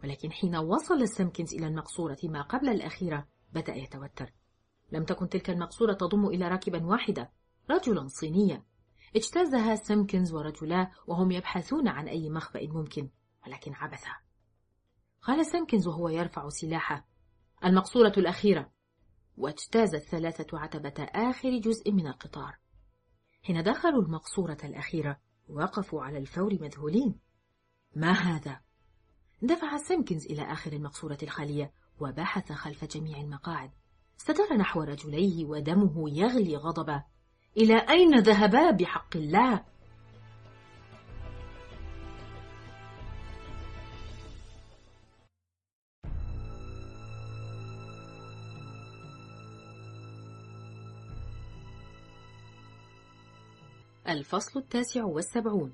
ولكن حين وصل سامكنز إلى المقصورة ما قبل الأخيرة بدأ يتوتر. لم تكن تلك المقصورة تضم إلى راكبا واحدة، رجلا صينيا. اجتازها سامكنز ورجلاه وهم يبحثون عن أي مخبأ ممكن، ولكن عبثا. قال سامكنز وهو يرفع سلاحه: المقصورة الأخيرة. واجتاز الثلاثة عتبة آخر جزء من القطار. حين دخلوا المقصورة الأخيرة وقفوا على الفور مذهولين. ما هذا؟ دفع سامكنز إلى آخر المقصورة الخالية وبحث خلف جميع المقاعد. استدار نحو رجليه ودمه يغلي غضبا. إلى أين ذهبا بحق الله؟ الفصل 79.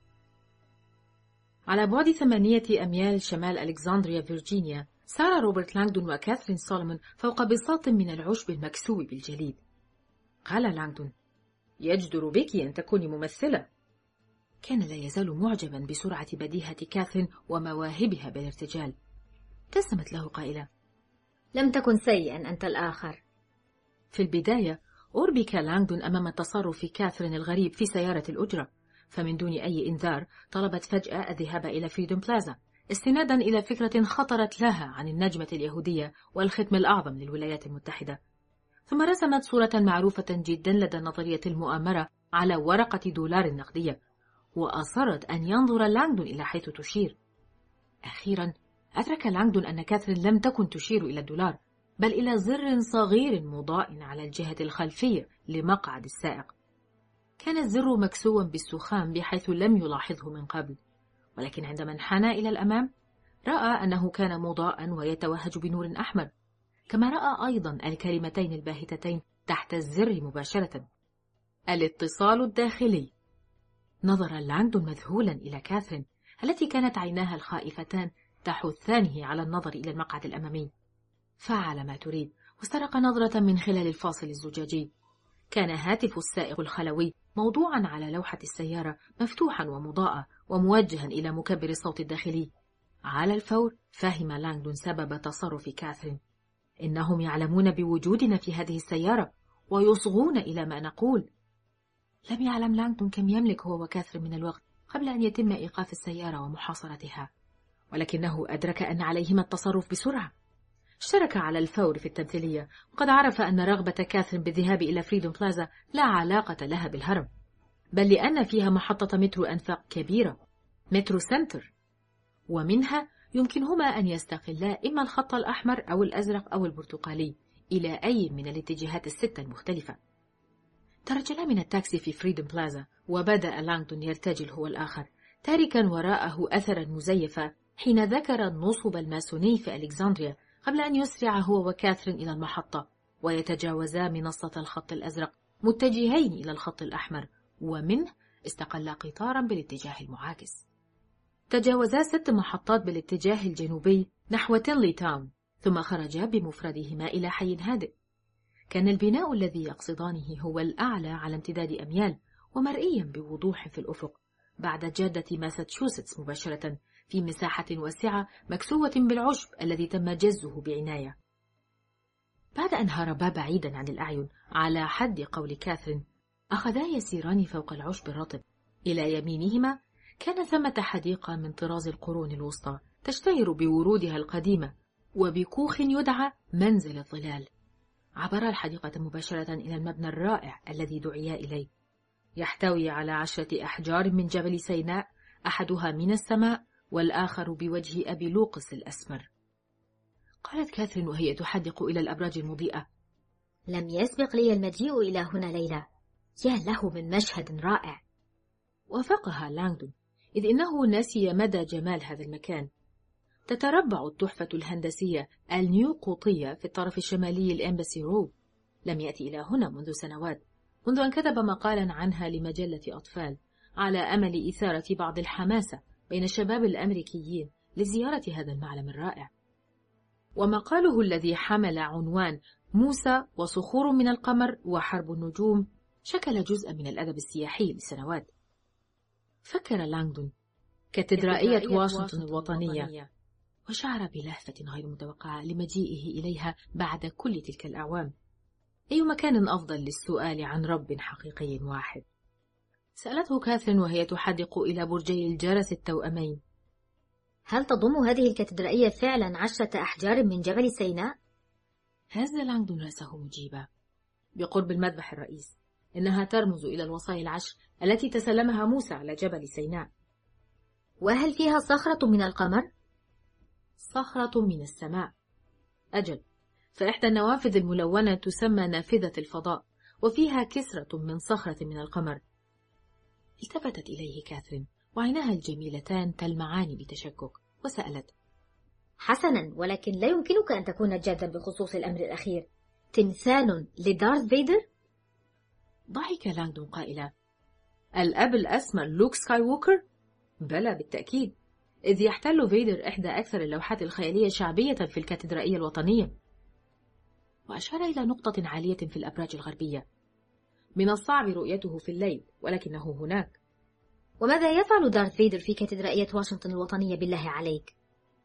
على بعد 8 أميال شمال ألكسندريا فيرجينيا، سار روبرت لانغدون وكاثرين سولومون فوق بساط من العشب المكسو بالجليد. قال لانغدون: يجدر بك أن تكوني ممثلة. كان لا يزال معجبا بسرعة بديهة كاثرين ومواهبها بالارتجال. ابتسمت له قائلة: لم تكن سيئا أنت الآخر. في البداية أربك لانغدون أمام تصرف كاثرين الغريب في سيارة الأجرة، فمن دون أي إنذار طلبت فجأة الذهاب إلى فريدوم بلازا استنادا إلى فكرة خطرت لها عن النجمة اليهودية والختم الأعظم للولايات المتحدة. ثم رسمت صورة معروفة جدا لدى نظرية المؤامرة على ورقة دولار نقدية، وأصرت أن ينظر لانغدون إلى حيث تشير. أخيرا أدرك لانغدون أن كاثرين لم تكن تشير إلى الدولار، بل إلى زر صغير مضاء على الجهة الخلفية لمقعد السائق. كان الزر مكسوا بالسخام بحيث لم يلاحظه من قبل، ولكن عندما انحنى إلى الأمام رأى أنه كان مضاء ويتوهج بنور أحمر، كما رأى أيضا الكلمتين الباهتتين تحت الزر مباشرة: الاتصال الداخلي. نظر لانغدون مذهولا إلى كاثرين التي كانت عيناها الخائفتان تحثانه على النظر إلى المقعد الأمامي. فعل ما تريد واسترق نظرة من خلال الفاصل الزجاجي. كان هاتف السائق الخلوي موضوعا على لوحة السيارة مفتوحا ومضاء وموجها إلى مكبر الصوت الداخلي. على الفور فهم لانغدون سبب تصرف كاثرين. إنهم يعلمون بوجودنا في هذه السيارة ويصغون إلى ما نقول. لم يعلم لانغدون كم يملك هو وكاثرين من الوقت قبل أن يتم إيقاف السيارة ومحاصرتها، ولكنه أدرك أن عليهما التصرف بسرعة. اشترك على الفور في التمثيلية، وقد عرف أن رغبة كاثرين بالذهاب إلى فريدوم بلازا لا علاقة لها بالهرم، بل لأن فيها محطة مترو أنفاق كبيرة، مترو سنتر، ومنها يمكنهما أن يستقلا إما الخط الأحمر أو الأزرق أو البرتقالي إلى أي من الاتجاهات الستة المختلفة. ترجلا من التاكسي في فريدوم بلازا، وبدأ لانغدون يرتجل هو الآخر، تاركا وراءه أثرا مزيفا حين ذكر النصب الماسوني في ألكسندريا قبل أن يسرع هو وكاثرين إلى المحطة ويتجاوزا منصة الخط الأزرق متجهين إلى الخط الأحمر، ومنه استقلا قطارا بالاتجاه المعاكس. تجاوزا 6 محطات بالاتجاه الجنوبي نحو تينلي تاون، ثم خرجا بمفردهما إلى حي هادئ. كان البناء الذي يقصدانه هو الأعلى على امتداد أميال ومرئيا بوضوح في الأفق بعد جادة ماساتشوستس مباشرة، في مساحة واسعة مكسوة بالعشب الذي تم جزه بعناية. بعد أن هربا بعيدا عن الأعين على حد قول كاثرين، أخذا يسيران فوق العشب الرطب. إلى يمينهما كان ثمة حديقة من طراز القرون الوسطى تشتهر بورودها القديمة وبكوخ يدعى منزل الظلال. عبرا الحديقة مباشرة إلى المبنى الرائع الذي دعيا إليه، يحتوي على 10 أحجار من جبل سيناء، أحدها من السماء والآخر بوجه أبي لوقس الأسمر. قالت كاثرين وهي تحدق إلى الأبراج المضيئة: لم يسبق لي المجيء إلى هنا ليلى، يا له من مشهد رائع. وافقها لانغدون، إذ إنه نسي مدى جمال هذا المكان. تتربع التحفة الهندسية النيوقوطية في الطرف الشمالي الإمباسي رود. لم يأتي إلى هنا منذ سنوات، منذ أن كتب مقالا عنها لمجلة أطفال على أمل إثارة بعض الحماسة بين الشباب الأمريكيين لزيارة هذا المعلم الرائع. ومقاله الذي حمل عنوان موسى وصخور من القمر وحرب النجوم شكل جزءا من الأدب السياحي لسنوات. فكر لانغدون: كاتدرائية واشنطن الوطنية، وشعر بلهفة غير متوقعة لمجيئه إليها بعد كل تلك الأعوام. أي مكان أفضل للسؤال عن رب حقيقي واحد؟ سألته كاثرين وهي تحدق إلى برجي الجرس التوأمين: هل تضم هذه الكاتدرائية فعلا 10 أحجار من جبل سيناء؟ هز لانغدون رأسه مجيبا: بقرب المذبح الرئيس، إنها ترمز إلى الوصايا ال10 التي تسلمها موسى على جبل سيناء. وهل فيها صخرة من القمر؟ صخرة من السماء. أجل، فإحدى النوافذ الملونة تسمى نافذة الفضاء، وفيها كسرة من صخرة من القمر. التفتت إليه كاثرين وعيناها الجميلتان تلمعان بتشكك، وسألت: حسنا، ولكن لا يمكنك أن تكون جادا بخصوص الأمر الأخير. تمثال لدارث فيدر؟ ضحك لانغدون قائلا: الأب الأسمر لوك سكاي ووكر؟ بلى بالتأكيد، إذ يحتل فيدر إحدى أكثر اللوحات الخيالية شعبية في الكاتدرائية الوطنية. وأشار إلى نقطة عالية في الأبراج الغربية. من الصعب رؤيته في الليل، ولكنه هناك. وماذا يفعل دارث فيدر في كاتدرائية واشنطن الوطنية بالله عليك؟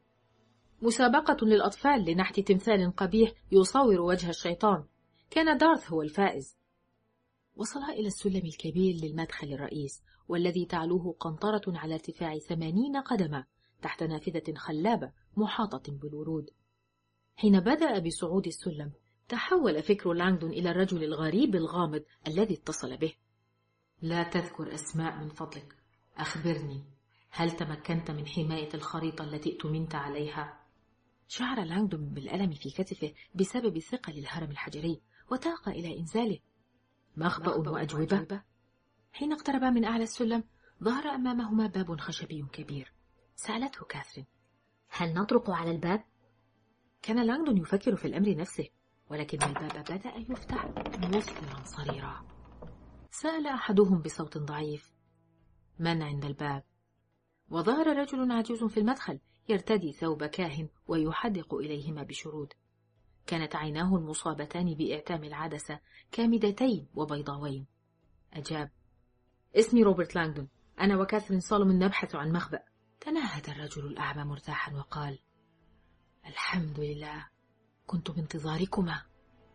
مسابقة للأطفال لنحت تمثال قبيح يصور وجه الشيطان. كان دارث هو الفائز. وصلا إلى السلم الكبير للمدخل الرئيس، والذي تعلوه قنطرة على ارتفاع 80 قدما تحت نافذة خلابة محاطة بالورود. حين بدأ بصعود السلم، تحول فكر لانغدون إلى الرجل الغريب الغامض الذي اتصل به. لا تذكر أسماء من فضلك. أخبرني، هل تمكنت من حماية الخريطة التي ائتمنت عليها؟ شعر لانغدون بالألم في كتفه بسبب ثقل الهرم الحجري، وتاق إلى إنزاله. مخبأ وأجوبة. حين اقتربا من أعلى السلم، ظهر أمامهما باب خشبي كبير. سألته كاثرين: هل نطرق على الباب؟ كان لانغدون يفكر في الأمر نفسه، ولكن الباب بدأ يفتح مثمرا صريرا. سأل أحدهم بصوت ضعيف: من عند الباب؟ وظهر رجل عجوز في المدخل يرتدي ثوب كاهن ويحدق إليهما بشرود. كانت عيناه المصابتان بإعتام العدسة كامدتين وبيضاوين. أجاب: اسمي روبرت لانغدون، أنا وكاثرين سولومون نبحث عن مخبأ. تنهد الرجل الأعمى مرتاحا وقال: الحمد لله، كنت بانتظاركما.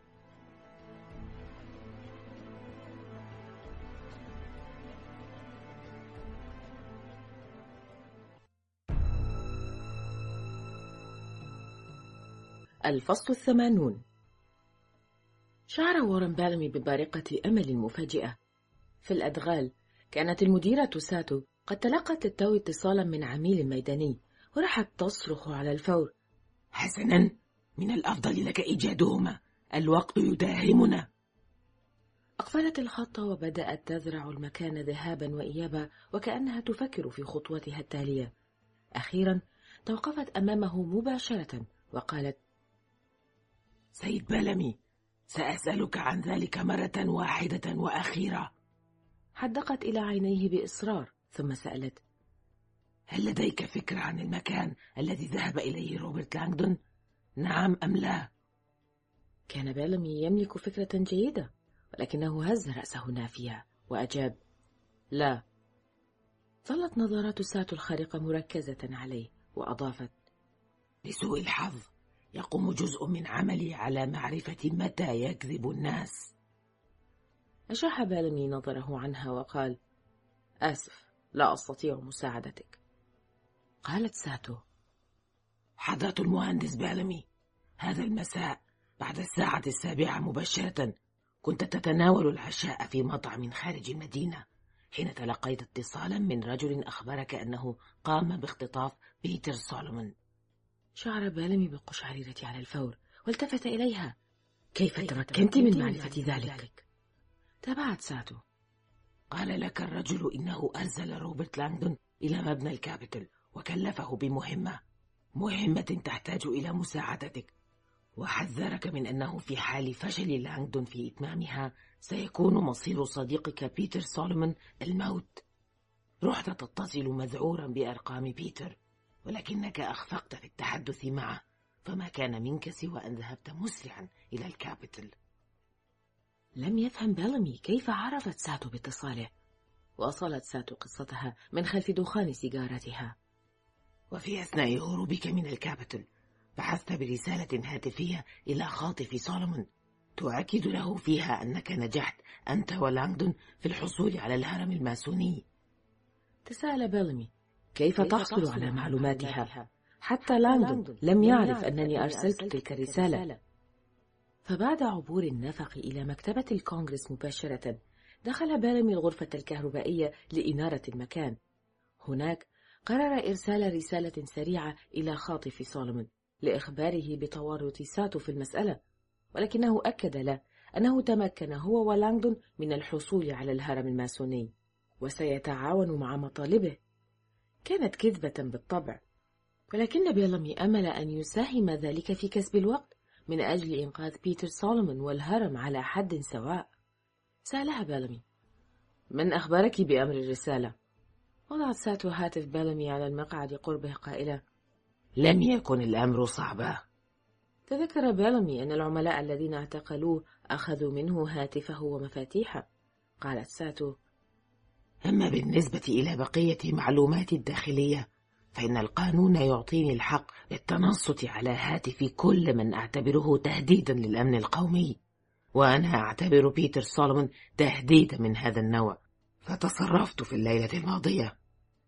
الفصل 80. شعر وارن بالمي ببارقة أمل مفاجئة. في الأدغال كانت المديرة ساتو قد تلقت التو اتصالا من عميل ميداني، ورحت تصرخ على الفور: حسنا، من الأفضل لك إيجادهما، الوقت يداهمنا. أقفلت الخط وبدأت تزرع المكان ذهابا وإيابا، وكأنها تفكر في خطوتها التالية. أخيرا توقفت أمامه مباشرة وقالت: سيد بالمي، سأسألك عن ذلك مرة واحدة وأخيرة. حدقت إلى عينيه بإصرار، ثم سألت: هل لديك فكرة عن المكان الذي ذهب إليه روبرت لانغدون؟ نعم أم لا؟ كان بالمي يملك فكرة جيدة، ولكنه هز رأسه نافيا وأجاب: لا. ظلت نظرات ساتو الخارقة مركزة عليه، وأضافت: لسوء الحظ يقوم جزء من عملي على معرفة متى يكذب الناس. أشاح بالمي نظره عنها وقال: آسف، لا أستطيع مساعدتك. قالت ساتو: حضرة المهندس بالمي، هذا المساء بعد 7:00 مباشرة كنت تتناول العشاء في مطعم خارج المدينة، حين تلقيت اتصالا من رجل أخبرك أنه قام باختطاف بيتر سولومون. شعر بالمي بالقشعريرة على الفور، والتفت إليها: كيف تمكنت من معرفة ذلك؟ تابعت ساتو: قال لك الرجل إنه أرسل روبرت لانغدون إلى مبنى الكابيتول وكلفه مهمة تحتاج إلى مساعدتك، وحذرك من أنه في حال فشل لانغدون في إتمامها سيكون مصير صديقك بيتر سولومون الموت. رحت تتصل مذعورا بأرقام بيتر، ولكنك أخفقت في التحدث معه، فما كان منك سوى أن ذهبت مسرعا إلى الكابيتول. لم يفهم بالمي كيف عرفت ساتو باتصاله. واصلت ساتو قصتها من خلف دخان سيجارتها. وفي أثناء هروبك من الكابيتول بحثت برسالة هاتفية إلى خاطف سولومون تؤكد له فيها أنك نجحت أنت ولانغدون في الحصول على الهرم الماسوني. تساءل بيلمي كيف تحصل على معلوماتها؟ حتى لانغدون لم يعرف أنني أرسلت تلك الرسالة. فبعد عبور النفق إلى مكتبة الكونغرس مباشرة، دخل بيلمي الغرفة الكهربائية لإنارة المكان. هناك قرر إرسال رسالة سريعة إلى خاطف سولومون لإخباره بتورط ساتو في المسألة، ولكنه أكد له أنه تمكن هو ولانغدون من الحصول على الهرم الماسوني وسيتعاون مع مطالبه. كانت كذبة بالطبع، ولكن بيلمي أمل أن يساهم ذلك في كسب الوقت من أجل إنقاذ بيتر سولومون والهرم على حد سواء. سألها بيلمي: من أخبرك بأمر الرسالة؟ وضعت ساتو هاتف بيلمي على المقعد قربه قائلة: لم يكن الأمر صعبا. تذكر بيلمي أن العملاء الذين اعتقلوه أخذوا منه هاتفه ومفاتيحه. قالت ساتو: أما بالنسبة إلى بقية معلوماتي الداخلية فإن القانون يعطيني الحق للتنصت على هاتف كل من أعتبره تهديدا للأمن القومي، وأنا أعتبر بيتر سولومون تهديدا من هذا النوع، فتصرفت في الليلة الماضية.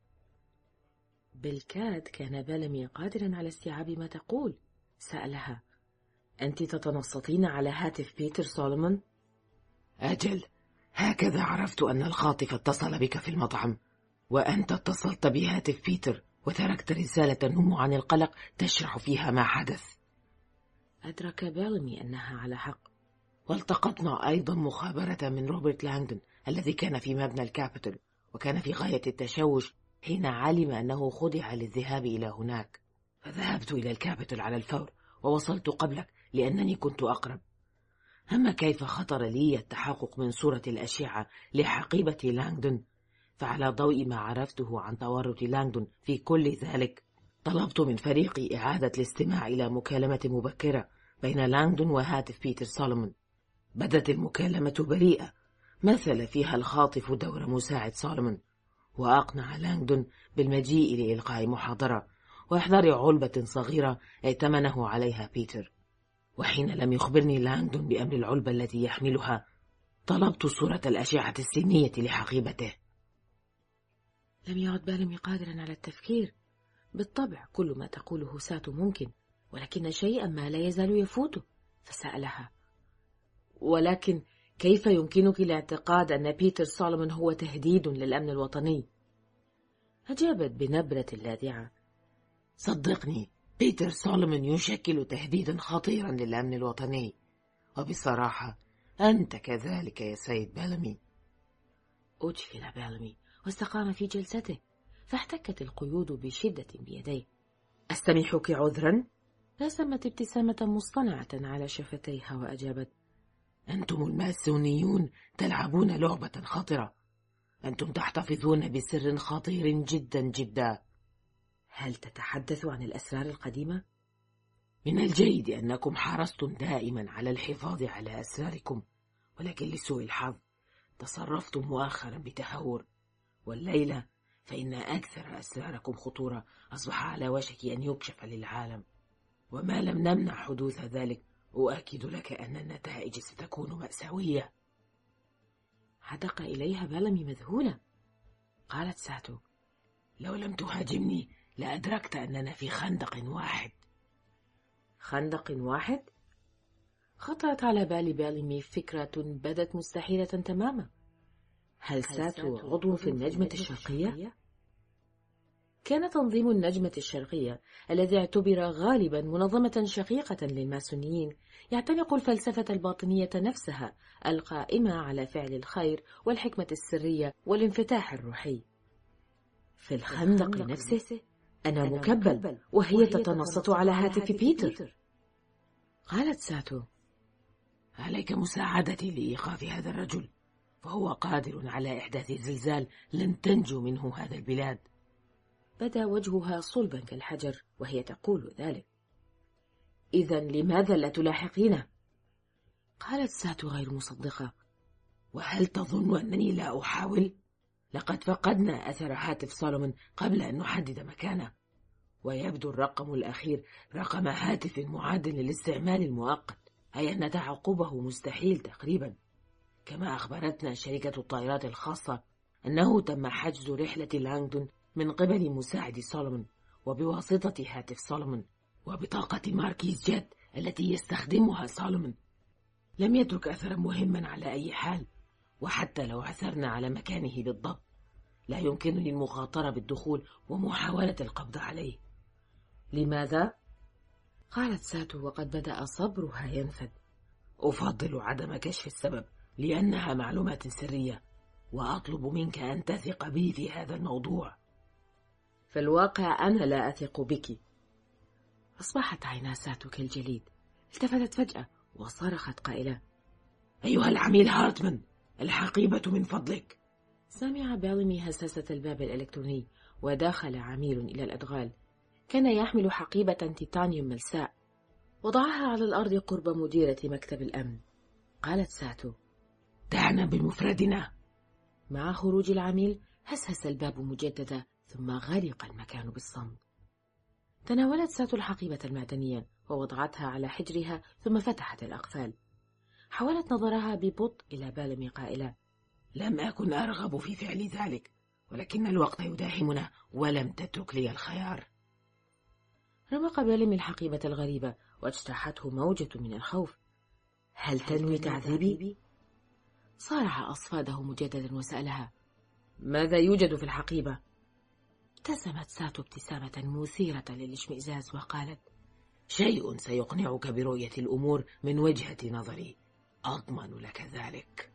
بالكاد كان بيلمي قادرا على استيعاب ما تقول. سألها: أنت تتنصتين على هاتف بيتر سولومون؟ أجل، هكذا عرفت أن الخاطف اتصل بك في المطعم، وأنت اتصلت بهاتف بيتر وتركت رسالة تنم عن القلق تشرح فيها ما حدث. أدرك بيلمي أنها على حق. والتقطنا أيضا مخابرة من روبرت لانغدون الذي كان في مبنى الكابيتول، وكان في غاية التشوش حين علم أنه خدع للذهاب إلى هناك، فذهبت إلى الكابيتول على الفور ووصلت قبلك لأنني كنت أقرب. أما كيف خطر لي التحقق من صورة الأشعة لحقيبة لانغدون، فعلى ضوء ما عرفته عن تورط لانغدون في كل ذلك، طلبت من فريقي إعادة الاستماع إلى مكالمة مبكرة بين لانغدون وهاتف بيتر سولومون. بدت المكالمة بريئة، مثل فيها الخاطف دور مساعد سولومون، وأقنع لانغدون بالمجيء لإلقاء محاضرة وإحضار علبة صغيرة ائتمنه عليها بيتر. وحين لم يخبرني لانغدون بأمر العلبة التي يحملها، طلبت صورة الأشعة السينية لحقيبته. لم يعد بيلمي قادرا على التفكير. بالطبع كل ما تقوله ساتو ممكن، ولكن شيئا ما لا يزال يفوته. فسألها: ولكن كيف يمكنك الاعتقاد أن بيتر سولومون هو تهديد للأمن الوطني؟ أجابت بنبرة لاذعة: صدقني، بيتر سولومون يشكل تهديدا خطيرا للأمن الوطني، وبصراحة أنت كذلك يا سيد بيلمي. أجفل بيلمي واستقام في جلسته، فاحتكت القيود بشدة بيديه. أستميحك عذرا؟ رسمت ابتسامة مصطنعة على شفتيها وأجابت: أنتم الماسونيون تلعبون لعبة خطرة، أنتم تحتفظون بسر خطير جدا جدا. هل تتحدث عن الأسرار القديمة؟ من الجيد أنكم حرصتم دائما على الحفاظ على أسراركم، ولكن لسوء الحظ تصرفتم مؤخرا بتهور، والليلة فإن أكثر أسراركم خطورة أصبح على وشك أن يكشف للعالم، وما لم نمنع حدوث ذلك أؤكد لك أن النتائج ستكون مأساوية. عدق إليها بيلمي مذهولة. قالت ساتو: لو لم تهاجمني لأدركت أننا في خندق واحد. خندق واحد؟ خطرت على بال بيلمي فكرة بدت مستحيلة تماما. هل ساتو عضو في النجمة الشرقية؟ كان تنظيم النجمة الشرقية الذي اعتبر غالبا منظمة شقيقة للماسونيين يعتنق الفلسفة الباطنية نفسها القائمة على فعل الخير والحكمة السرية والانفتاح الروحي. في الخندق نفسه أنا مكبل وهي تتنصت على هاتف بيتر. قالت ساتو: عليك مساعدتي لإيقاف هذا الرجل، فهو قادر على إحداث زلزال لن تنجو منه هذا البلاد. بدا وجهها صلبا كالحجر وهي تقول ذلك. إذن لماذا لا تلاحقينه؟ قالت ساتو غير مصدقة. وهل تظن أنني لا أحاول؟ لقد فقدنا أثر هاتف سولومون قبل أن نحدد مكانه، ويبدو الرقم الأخير رقم هاتف معد للاستعمال المؤقت، أي أن تعقبه مستحيل تقريبا. كما أخبرتنا شركة الطائرات الخاصة أنه تم حجز رحلة لانغدون من قبل مساعد سولومون وبواسطة هاتف سولومون وبطاقة ماركيز جيت التي يستخدمها سولومون. لم يترك أثرا مهما على أي حال، وحتى لو عثرنا على مكانه بالضبط لا يمكنني المخاطرة بالدخول ومحاولة القبض عليه. لماذا؟ قالت ساتو وقد بدأ صبرها ينفد. أفضل عدم كشف السبب لأنها معلومات سرية، وأطلب منك أن تثق بي في هذا الموضوع. في الواقع أنا لا أثق بك. أصبحت عينا ساتو كالجليد. التفتت فجأة وصرخت قائلة: أيها العميل هارتمان، الحقيبة من فضلك. سمع بيلمي هساسة الباب الإلكتروني ودخل عميل إلى الأدغال. كان يحمل حقيبة تيتانيوم ملساء، وضعها على الأرض قرب مديرة مكتب الأمن. قالت ساتو: دعنا بمفردنا. مع خروج العميل هسهس الباب مجددا، ثم غرق المكان بالصمت. تناولت ساتو الحقيبة المعدنية ووضعتها على حجرها، ثم فتحت الأقفال. حولت نظرها ببطء إلى بيلمي قائلة: لم أكن أرغب في فعل ذلك، ولكن الوقت يداهمنا ولم تترك لي الخيار. رمق بيلمي الحقيبة الغريبة واجتاحته موجة من الخوف. هل تنوي تعذيبي؟ صارع أصفاده مجددا وسألها: ماذا يوجد في الحقيبة؟ ابتسمت ساتو ابتسامة مثيرة للاشمئزاز وقالت: شيء سيقنعك برؤية الأمور من وجهة نظري، أضمن لك ذلك.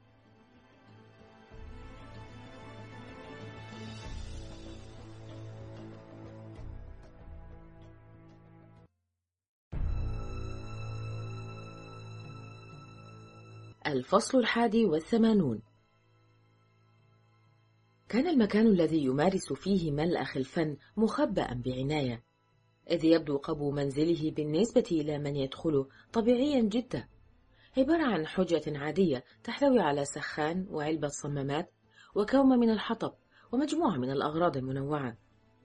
الفصل 81. كان المكان الذي يمارس فيه ملأخ الفن مخبأ بعناية، إذ يبدو قبو منزله بالنسبة إلى من يدخله طبيعيا جدا، عبارة عن حجرة عادية تحتوي على سخان وعلبة صمامات وكوم من الحطب ومجموعة من الأغراض المنوعة.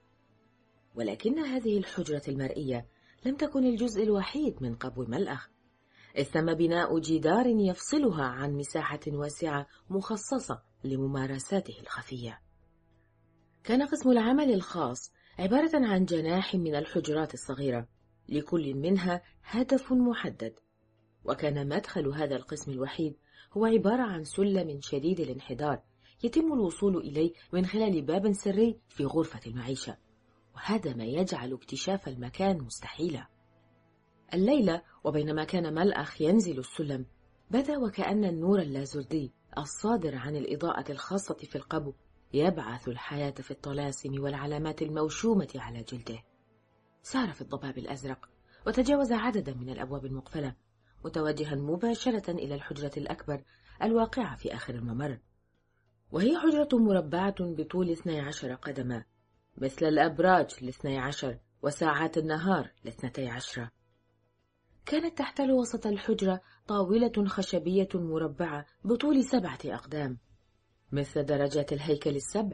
ولكن هذه الحجرة المرئية لم تكن الجزء الوحيد من قبو ملأخ، إذ تم بناء جدار يفصلها عن مساحة واسعة مخصصة لممارساته الخفية. كان قسم العمل الخاص عبارة عن جناح من الحجرات الصغيرة، لكل منها هدف محدد، وكان مدخل هذا القسم الوحيد هو عبارة عن سلم شديد الانحدار يتم الوصول إليه من خلال باب سري في غرفة المعيشة، وهذا ما يجعل اكتشاف المكان مستحيلا. الليلة وبينما كان ملأخ ينزل السلم، بدا وكأن النور اللازردي الصادر عن الإضاءة الخاصة في القبو يبعث الحياة في الطلاسم والعلامات الموشومة على جلده. سار في الضباب الأزرق وتجاوز عددا من الأبواب المقفلة، متوجها مباشرة إلى الحجرة الأكبر الواقعة في آخر الممر، وهي حجرة مربعة بطول 12 قدما، مثل الأبراج 12 وساعات النهار 12. كانت تحتل وسط الحجرة طاولة خشبية مربعة بطول 7 أقدام، مثل درجات الهيكل ال7.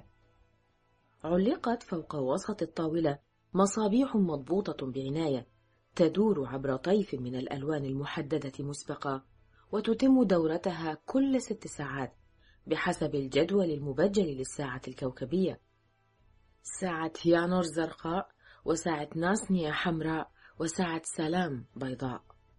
علقت فوق وسط الطاولة مصابيح مضبوطة بعناية تدور عبر طيف من الألوان المحددة مسبقا، وتتم دورتها كل 6 ساعات بحسب الجدول المبجل للساعة الكوكبية: ساعة يانور زرقاء، وساعة ناسنيا حمراء، وساعة سلام بيضاء.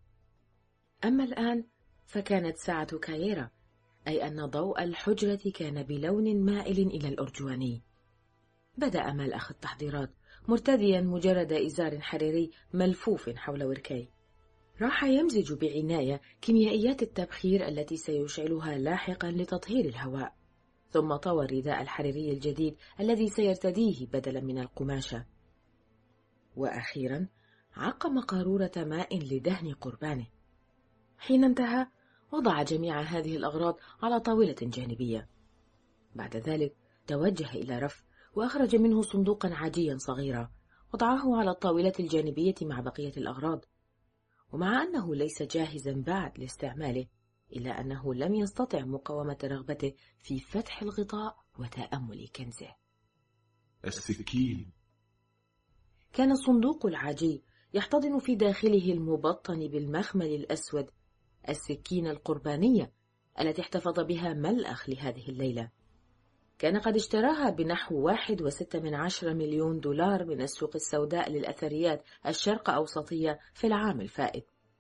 أما الآن فكانت ساعة كايرا، أي أن ضوء الحجرة كان بلون مائل إلى الأرجواني. بدأ ملأخ التحضيرات مرتديا مجرد إزار حريري ملفوف حول وركيه. راح يمزج بعناية كيميائيات التبخير التي سيشعلها لاحقا لتطهير الهواء، ثم طوى الرداء الحريري الجديد الذي سيرتديه بدلا من القماشة، وأخيرا عقم قارورة ماء لدهن قربانه. حين انتهى وضع جميع هذه الأغراض على طاولة جانبية. بعد ذلك توجه إلى رف وأخرج منه صندوقا عاجيا صغيرا، وضعه على الطاولة الجانبية مع بقية الأغراض. ومع أنه ليس جاهزا بعد لاستعماله، إلا أنه لم يستطع مقاومة رغبته في فتح الغطاء وتأمل كنزه. السكين. كان الصندوق العاجي يحتضن في داخله المبطن بالمخمل الأسود السكين القربانية التي احتفظ بها ملأخ لهذه الليلة. كان قد اشتراها بنحو 1.6 مليون دولار من السوق السوداء للأثريات الشرق أوسطية في العام الفائت.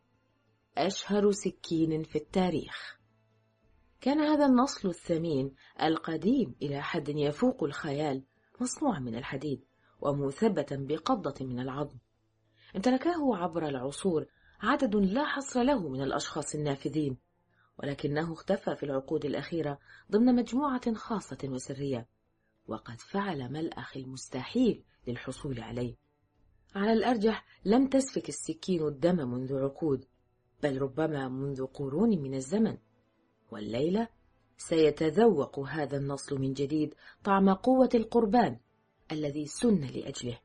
أشهر سكين في التاريخ. كان هذا النصل الثمين القديم إلى حد يفوق الخيال مصنوعا من الحديد ومثبتا بقبضة من العظم. امتلكه عبر العصور عدد لا حصر له من الأشخاص النافذين، ولكنه اختفى في العقود الأخيرة ضمن مجموعة خاصة وسرية، وقد فعل ملأخ المستحيل للحصول عليه. على الأرجح لم تسفك السكين الدم منذ عقود، بل ربما منذ قرون من الزمن، والليلة سيتذوق هذا النصل من جديد طعم قوة القربان الذي سن لأجله.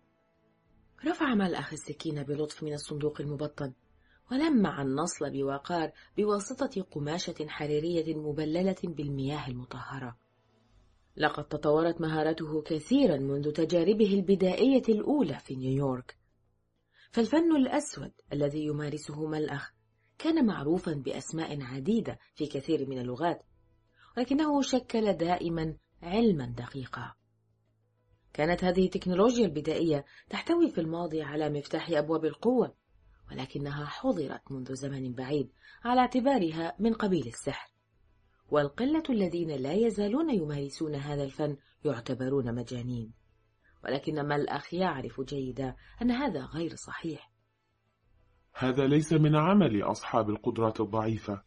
رفع ملأخ السكين بلطف من الصندوق المبطن، ولمع النصل بوقار بواسطة قماشة حريرية مبللة بالمياه المطهرة. لقد تطورت مهارته كثيرا منذ تجاربه البدائية الأولى في نيويورك. فالفن الأسود الذي يمارسه ملأخ كان معروفا بأسماء عديدة في كثير من اللغات، ولكنه شكل دائما علما دقيقا. كانت هذه التكنولوجيا البدائية تحتوي في الماضي على مفتاح أبواب القوة، ولكنها حظرت منذ زمن بعيد على اعتبارها من قبيل السحر، والقلة الذين لا يزالون يمارسون هذا الفن يعتبرون مجانين. ولكن ملأخ يعرف جيدا أن هذا غير صحيح. هذا ليس من عمل أصحاب القدرات الضعيفة.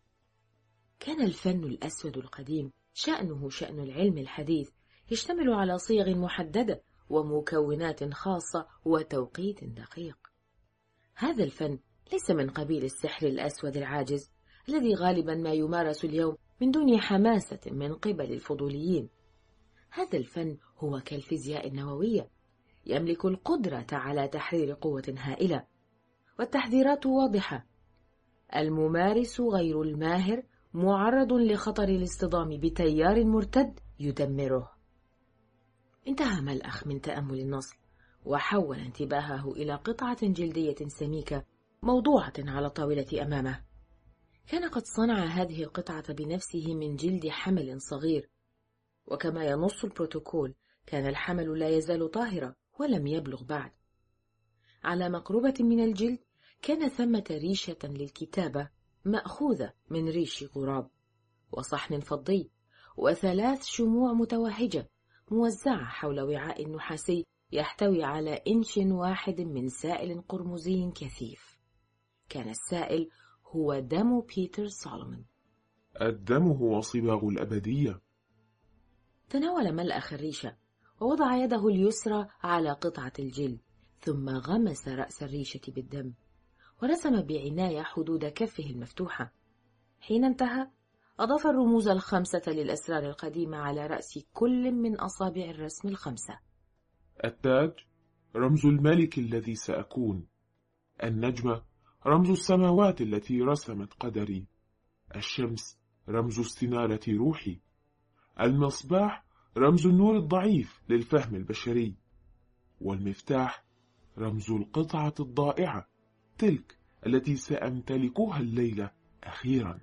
كان الفن الأسود القديم شأنه شأن العلم الحديث، يشتمل على صيغ محددة ومكونات خاصة وتوقيت دقيق. هذا الفن ليس من قبيل السحر الأسود العاجز الذي غالبا ما يمارس اليوم من دون حماسة من قبل الفضوليين. هذا الفن هو كالفيزياء النووية، يملك القدرة على تحرير قوة هائلة، والتحذيرات واضحة: الممارس غير الماهر معرض لخطر الاصطدام بتيار مرتد يدمره. انتهى ملأخ من تأمل النصل، وحول انتباهه إلى قطعة جلدية سميكة موضوعة على الطاولة أمامه. كان قد صنع هذه القطعة بنفسه من جلد حمل صغير، وكما ينص البروتوكول كان الحمل لا يزال طاهرا ولم يبلغ بعد. على مقربة من الجلد كان ثمة ريشة للكتابة مأخوذة من ريش غراب، وصحن فضي، و3 شموع متوهجة موزعة حول وعاء نحاسي يحتوي على إنش واحد من سائل قرمزي كثيف. كان السائل هو دم بيتر سولومون. الدم هو صباغ الأبدية. تناول ملأخ الريشة ووضع يده اليسرى على قطعة الجلد، ثم غمس رأس الريشة بالدم ورسم بعناية حدود كفه المفتوحة. حين انتهى أضاف الرموز ال5 للأسرار القديمة على رأس كل من أصابع الرسم ال5. التاج رمز الملك الذي سأكون، النجمة رمز السماوات التي رسمت قدري، الشمس رمز استنارة روحي، المصباح رمز النور الضعيف للفهم البشري، والمفتاح رمز القطعة الضائعة تلك التي سأمتلكها الليلة أخيرا.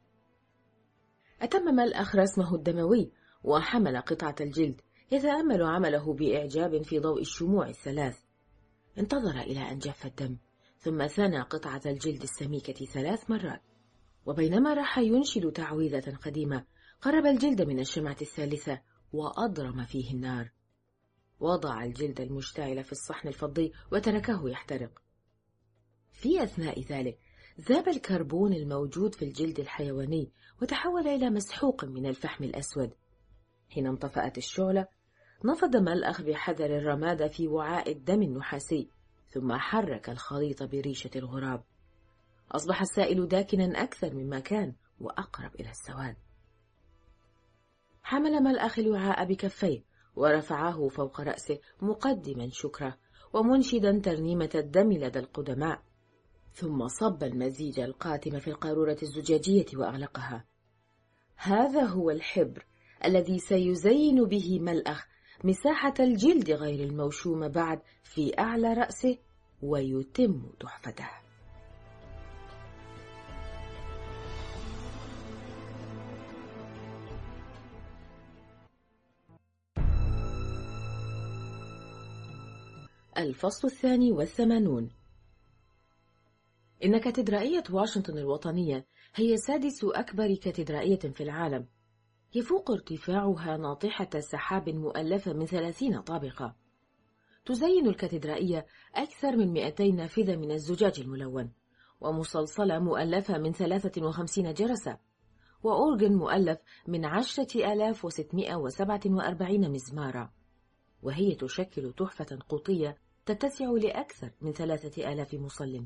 أتم ملأخ رسمه الدموي وحمل قطعة الجلد يتأمل عمله بإعجاب في ضوء الشموع ال3. انتظر إلى أن جف الدم، ثم ثنى قطعة الجلد السميكة 3 مرات، وبينما راح ينشد تعويذة قديمة قرب الجلد من الشمعة الثالثة وأضرم فيه النار. وضع الجلد المشتعل في الصحن الفضي وتركه يحترق. في أثناء ذلك ذاب الكربون الموجود في الجلد الحيواني وتحول إلى مسحوق من الفحم الأسود. حين انطفأت الشعلة نفض ملأخ بحذر الرماد في وعاء الدم النحاسي، ثم حرك الخليط بريشة الغراب. أصبح السائل داكنا أكثر مما كان وأقرب إلى السواد. حمل ملأخ الوعاء بكفيه ورفعه فوق رأسه مقدما شكره ومنشدا ترنيمة الدم لدى القدماء، ثم صب المزيج القاتم في القارورة الزجاجية وأغلقها. هذا هو الحبر الذي سيزين به ملأخ مساحة الجلد غير الموشومة بعد في أعلى رأسه ويتم تحفته. الفصل 82. إن كاتدرائية واشنطن الوطنية هي سادس أكبر كاتدرائية في العالم، يفوق ارتفاعها ناطحة سحاب مؤلفة من 30 طابقة. تزين الكاتدرائية أكثر من 200 نافذة من الزجاج الملون، ومصلصلة مؤلفة من 53 جرسة، وأورغن مؤلف من 10,647 مزمارا، وهي تشكل تحفة قوطية تتسع لأكثر من 3,000 مصل.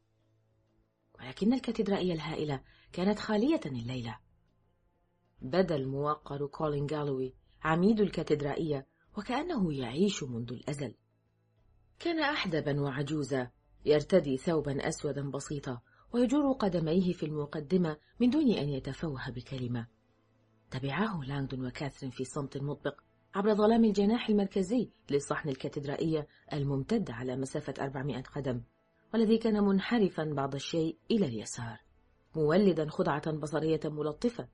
ولكن الكاتدرائية الهائلة كانت خالية الليلة. بدا الموقر كولين جالوي عميد الكاتدرائية وكأنه يعيش منذ الأزل. كان أحدبا وعجوزا، يرتدي ثوبا أسودا بسيطا، ويجر قدميه في المقدمة من دون أن يتفوه بكلمة. تبعاه لانغدون وكاثرين في صمت مطبق عبر ظلام الجناح المركزي لصحن الكاتدرائية الممتد على مسافة 400 قدم، والذي كان منحرفا بعض الشيء إلى اليسار، مولدا خدعة بصرية ملطفة.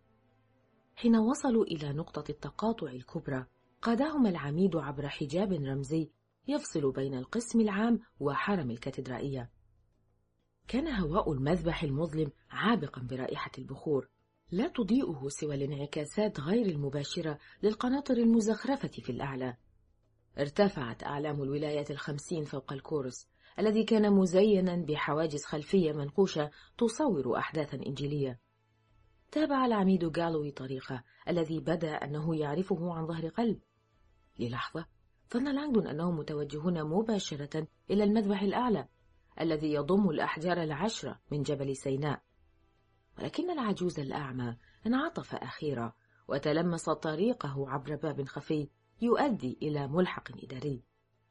حين وصلوا إلى نقطة التقاطع الكبرى، قادهم العميد عبر حجاب رمزي يفصل بين القسم العام وحرم الكاتدرائية. كان هواء المذبح المظلم عابقا برائحة البخور، لا تضيئه سوى الانعكاسات غير المباشرة للقناطر المزخرفة في الأعلى. ارتفعت أعلام الولايات 50 فوق الكورس الذي كان مزينا بحواجز خلفية منقوشة تصور أحداثا إنجيلية. تابع العميد جالوي طريقه الذي بدا أنه يعرفه عن ظهر قلب. للحظة ظن لانغدون أنهم متوجهون مباشرة إلى المذبح الأعلى الذي يضم الأحجار 10 من جبل سيناء، ولكن العجوز الأعمى انعطف أخيرا وتلمس طريقه عبر باب خفي يؤدي إلى ملحق إداري.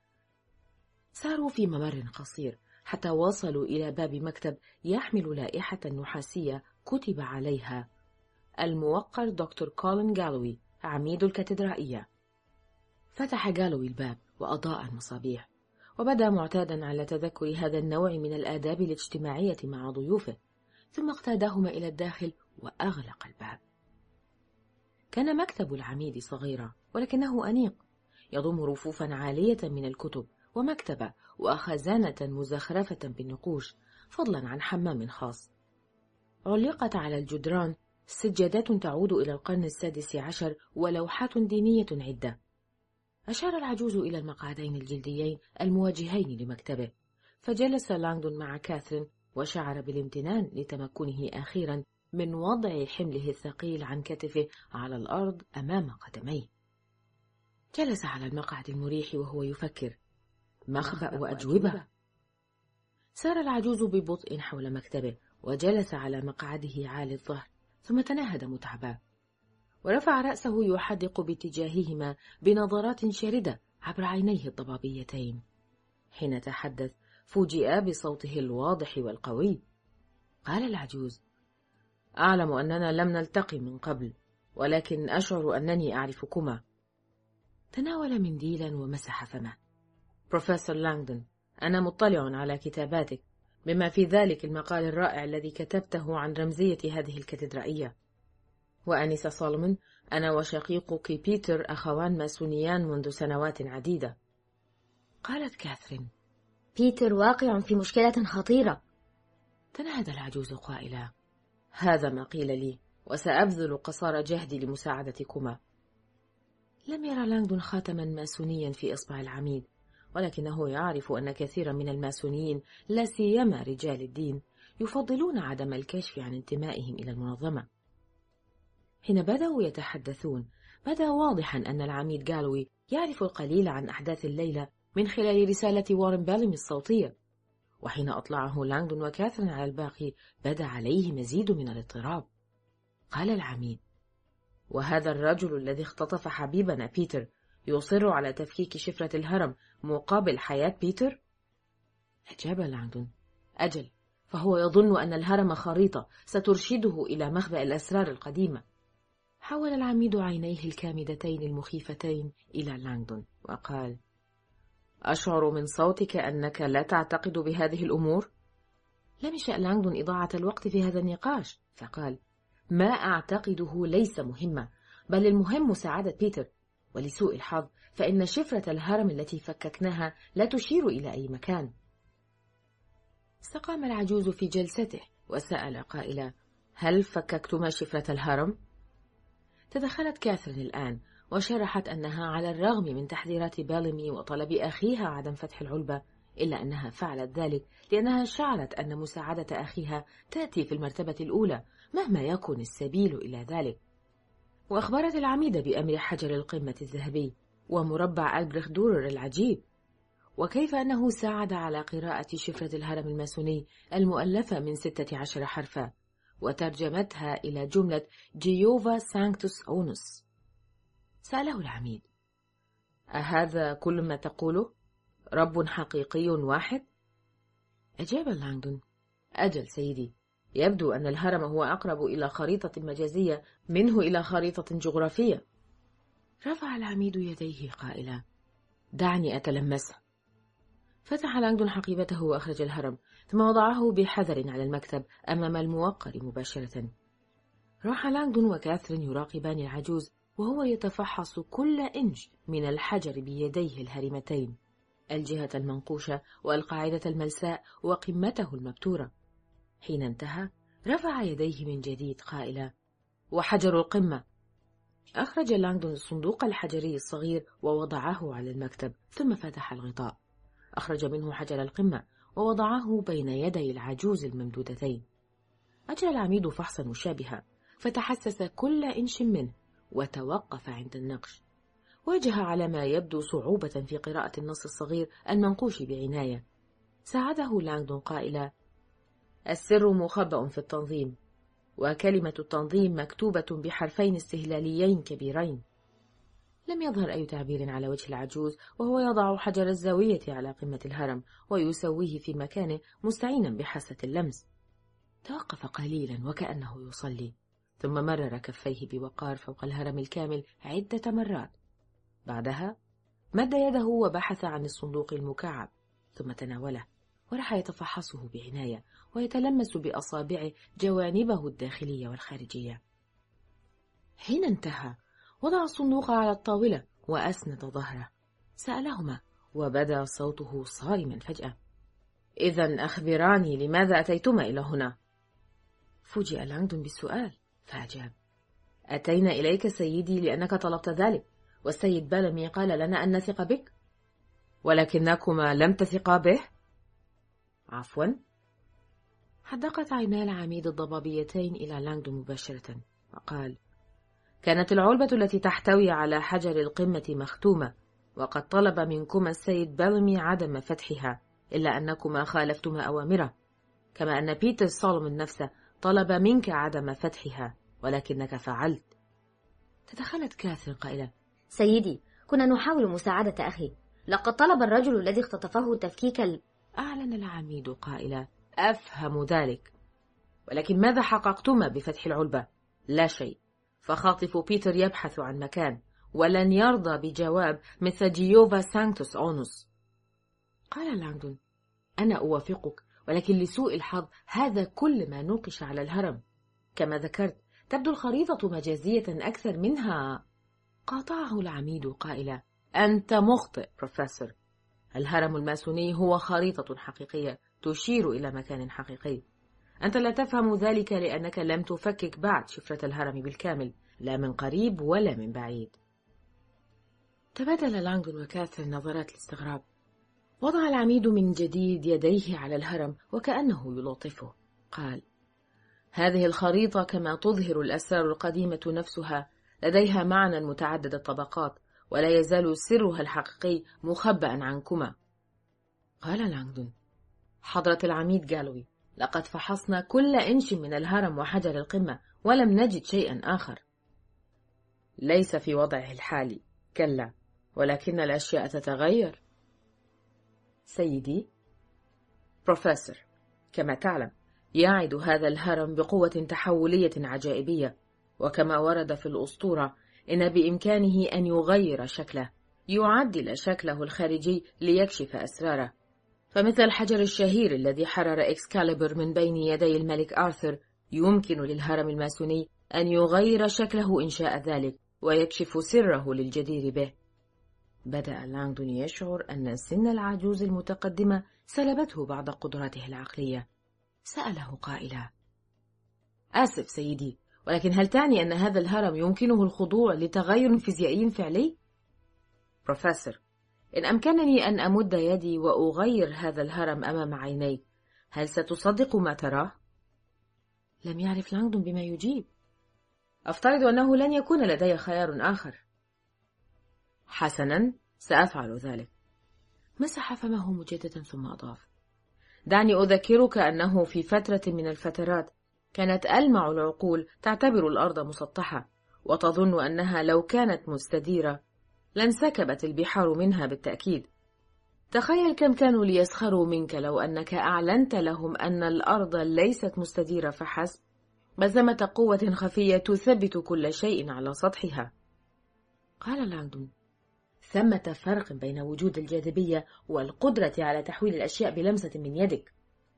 ساروا في ممر قصير حتى وصلوا إلى باب مكتب يحمل لائحة نحاسية كتب عليها: الموقر دكتور كولين جالوي عميد الكاتدرائية. فتح جالوي الباب وأضاء المصابيح، وبدا معتادا على تذكر هذا النوع من الآداب الاجتماعية مع ضيوفه، ثم اقتادهما إلى الداخل وأغلق الباب. كان مكتب العميد صغيرا ولكنه أنيق، يضم رفوفا عالية من الكتب ومكتبة وخزانة مزخرفة بالنقوش، فضلا عن حمام خاص. علقت على الجدران سجادات تعود إلى القرن 16 ولوحات دينية عدة. أشار العجوز إلى المقعدين الجلديين المواجهين لمكتبه، فجلس لانغدون مع كاثرين وشعر بالامتنان لتمكنه أخيرا من وضع حمله الثقيل عن كتفه على الأرض أمام قدميه. جلس على المقعد المريح وهو يفكر: مخبأ وأجوبة. سار العجوز ببطء حول مكتبه وجلس على مقعده عالي الظهر، ثم تنهد متعبا ورفع رأسه يحدق باتجاههما بنظرات شاردة عبر عينيه الضبابيتين. حين تحدث فوجئ بصوته الواضح والقوي. قال العجوز: أعلم أننا لم نلتقي من قبل، ولكن أشعر أنني أعرفكما. تناول منديلا ومسح فمه. بروفيسور لانغدون، أنا مطلع على كتاباتك، بما في ذلك المقال الرائع الذي كتبته عن رمزية هذه الكاتدرائية. وأنسة سولومون، أنا وشقيقك بيتر أخوان ماسونيان منذ سنوات عديدة. قالت كاثرين: بيتر واقع في مشكلة خطيرة. تنهد العجوز قائلة: هذا ما قيل لي، وسأبذل قصارى جهدي لمساعدتكما. لم يرى لانغدون خاتما ماسونيا في إصبع العميد، ولكنه يعرف أن كثيرا من الماسونيين، لا سيما رجال الدين، يفضلون عدم الكشف عن انتمائهم إلى المنظمة. حين بدأوا يتحدثون، بدا واضحا أن العميد جالوي يعرف القليل عن أحداث الليلة من خلال رسالة وارن بيلمي الصوتية. وحين أطلعه لانغدون وكاثرين على الباقي، بدا عليه مزيد من الاضطراب. قال العميد: وهذا الرجل الذي اختطف حبيبنا بيتر يصر على تفكيك شفرة الهرم مقابل حياة بيتر؟ أجاب لانغدون: أجل، فهو يظن أن الهرم خريطة سترشده إلى مخبأ الأسرار القديمة. حول العميد عينيه الكامدتين المخيفتين إلى لانغدون وقال: أشعر من صوتك أنك لا تعتقد بهذه الأمور؟ لم يشأ لانغدون إضاعة الوقت في هذا النقاش، فقال: ما أعتقده ليس مهمة، بل المهم مساعدة بيتر، ولسوء الحظ فإن شفرة الهرم التي فككناها لا تشير إلى أي مكان. استقام العجوز في جلسته وسأل قائلا: هل فككتما شفرة الهرم؟ تدخلت كاثرين الآن وشرحت أنها على الرغم من تحذيرات بيلامي وطلب أخيها عدم فتح العلبة، إلا أنها فعلت ذلك لأنها شعرت أن مساعدة أخيها تأتي في المرتبة الأولى مهما يكن السبيل إلى ذلك. وأخبرت العميد بأمر حجر القمة الذهبي ومربع ألبريخت دورر العجيب، وكيف أنه ساعد على قراءة شفرة الهرم الماسوني المؤلفة من 16 حرفا وترجمتها إلى جملة جيوفا سانكتوس أونوس. سأله العميد: أهذا كل ما تقوله؟ رب حقيقي واحد؟ أجاب لانغدون: أجل سيدي، يبدو أن الهرم هو أقرب إلى خريطة مجازية منه إلى خريطة جغرافية. رفع العميد يديه قائلا: دعني أتلمسه. فتح لانغدون حقيبته وأخرج الهرم، ثم وضعه بحذر على المكتب أمام الموقر مباشرة. راح لانغدون وكاثرين يراقبان العجوز وهو يتفحص كل إنش من الحجر بيديه الهرمتين، الجهة المنقوشة والقاعدة الملساء وقمته المبتورة. حين انتهى رفع يديه من جديد قائلا: وحجر القمة. أخرج لانغدون الصندوق الحجري الصغير ووضعه على المكتب، ثم فتح الغطاء، أخرج منه حجر القمة ووضعه بين يدي العجوز الممدودتين. أجرى العميد فحصا مشابها، فتحسس كل إنش منه وتوقف عند النقش. واجه على ما يبدو صعوبة في قراءة النص الصغير المنقوش بعناية. ساعده لانغدون قائلا: السر مخبأ في التنظيم، وكلمة التنظيم مكتوبة بحرفين استهلاليين كبيرين. لم يظهر أي تعبير على وجه العجوز وهو يضع حجر الزاوية على قمة الهرم ويسويه في مكانه مستعينا بحاسة اللمس. توقف قليلا وكأنه يصلي، ثم مرر كفيه بوقار فوق الهرم الكامل عدة مرات. بعدها مد يده وبحث عن الصندوق المكعب، ثم تناوله وراح يتفحصه بعناية ويتلمس بأصابعه جوانبه الداخلية والخارجية. حين انتهى وضع الصندوق على الطاولة وأسند ظهره. سألهما وبدا صوته صارما فجأة: إذن أخبراني لماذا أتيتما إلى هنا؟ فوجئ لانغدون بالسؤال فأجاب: أتينا إليك سيدي لأنك طلبت ذلك، والسيد بيلامي قال لنا أن نثق بك. ولكنكما لم تثقا به؟ عفوا. حدقت عينا العميد الضبابيتين إلى لانغدون مباشرة وقال: كانت العلبة التي تحتوي على حجر القمة مختومة، وقد طلب منكما السيد بيلامي عدم فتحها، إلا أنكما خالفتما أوامره، كما أن بيتر سولومون نفسه طلب منك عدم فتحها ولكنك فعلت. تدخلت كاثرين قائلة: سيدي، كنا نحاول مساعدة أخي، لقد طلب الرجل الذي اختطفه تفكيك أعلن العميد قائلا: أفهم ذلك، ولكن ماذا حققتما بفتح العلبة؟ لا شيء، فخاطف بيتر يبحث عن مكان ولن يرضى بجواب مثل جيوفا سانكتوس أونوس. قال لانغدون: أنا أوافقك، ولكن لسوء الحظ هذا كل ما نوقش على الهرم. كما ذكرت تبدو الخريطة مجازية أكثر منها. قاطعه العميد قائلا: أنت مخطئ بروفيسور، الهرم الماسوني هو خريطة حقيقية تشير إلى مكان حقيقي. أنت لا تفهم ذلك لأنك لم تفكك بعد شفرة الهرم بالكامل، لا من قريب ولا من بعيد. تبادل لانغدون وكاثرين نظرات الاستغراب. وضع العميد من جديد يديه على الهرم وكأنه يلطفه. قال: هذه الخريطة كما تظهر الأسرار القديمة نفسها لديها معنى متعدد الطبقات، ولا يزال سرها الحقيقي مخبأ عنكما. قال لانغدون: حضرة العميد جالوي، لقد فحصنا كل إنش من الهرم وحجر القمة ولم نجد شيئا آخر. ليس في وضعه الحالي، كلا، ولكن الأشياء تتغير. سيدي بروفيسور، كما تعلم يعد هذا الهرم بقوة تحولية عجائبية، وكما ورد في الأسطورة إن بإمكانه أن يغير شكله، يعدل شكله الخارجي ليكشف أسراره، فمثل الحجر الشهير الذي حرر إكسكاليبر من بين يدي الملك آرثر، يمكن للهرم الماسوني أن يغير شكله إن شاء ذلك ويكشف سره للجدير به. بدأ لانغدون يشعر أن سن العجوز المتقدمة سلبته بعض قدراته العقلية. سأله قائلا: آسف سيدي، ولكن هل تعني أن هذا الهرم يمكنه الخضوع لتغير فيزيائي فعلي؟ بروفيسور، إن أمكنني أن أمد يدي وأغير هذا الهرم أمام عينيك، هل ستصدق ما تراه؟ لم يعرف لانغدون بما يجيب. أفترض أنه لن يكون لدي خيار آخر. حسنا، سأفعل ذلك. مسح فمه مجددا ثم أضاف: دعني أذكرك أنه في فترة من الفترات كانت ألمع العقول تعتبر الأرض مسطحة، وتظن أنها لو كانت مستديرة لانسكبت البحار منها بالتأكيد. تخيل كم كانوا ليسخروا منك لو أنك أعلنت لهم أن الأرض ليست مستديرة فحسب، بل ثمة قوة خفية تثبت كل شيء على سطحها. قال لانغدون: ثمة فرق بين وجود الجاذبية والقدرة على تحويل الأشياء بلمسة من يدك.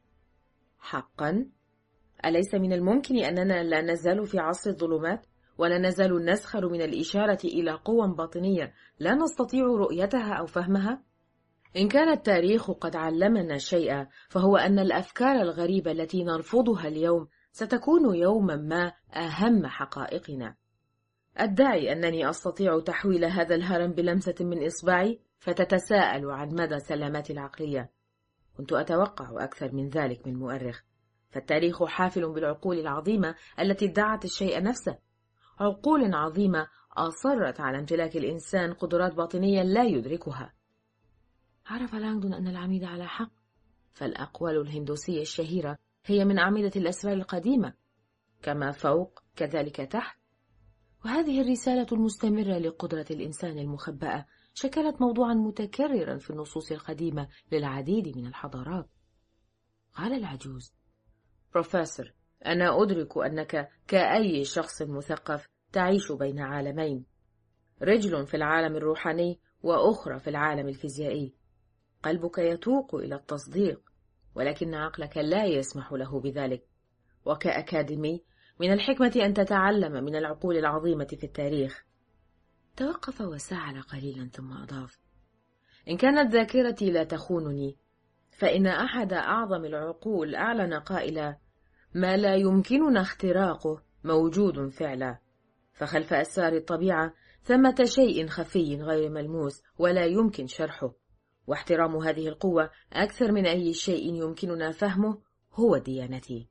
حقا؟ أليس من الممكن أننا لا نزال في عصر الظلمات، ولا نزال نسخر من الإشارة إلى قوى باطنية لا نستطيع رؤيتها أو فهمها؟ إن كان التاريخ قد علمنا شيئا، فهو أن الأفكار الغريبة التي نرفضها اليوم ستكون يوما ما أهم حقائقنا. أدعي أنني أستطيع تحويل هذا الهرم بلمسة من إصبعي، فتتساءل عن مدى سلامتي العقلية. كنت أتوقع أكثر من ذلك من مؤرخ، فالتاريخ حافل بالعقول العظيمة التي ادعت الشيء نفسه، عقول عظيمة أصرت على امتلاك الإنسان قدرات باطنية لا يدركها. عرف لانغدون أن العميد على حق، فالأقوال الهندوسية الشهيرة هي من أعمدة الأسرار القديمة، كما فوق كذلك تحت، وهذه الرسالة المستمرة لقدرة الإنسان المخبأة شكلت موضوعا متكررا في النصوص القديمة للعديد من الحضارات. قال العجوز: بروفيسور، أنا أدرك أنك كأي شخص مثقف تعيش بين عالمين، رجل في العالم الروحاني وأخرى في العالم الفيزيائي. قلبك يتوق إلى التصديق، ولكن عقلك لا يسمح له بذلك. وكأكاديمي من الحكمة أن تتعلم من العقول العظيمة في التاريخ. توقف وسعل قليلا ثم أضاف: إن كانت ذاكرتي لا تخونني، فإن أحد أعظم العقول أعلن قائلا: ما لا يمكننا اختراقه موجود فعلا، فخلف أسرار الطبيعة ثمة شيء خفي غير ملموس ولا يمكن شرحه، واحترام هذه القوة أكثر من أي شيء يمكننا فهمه هو ديانتي.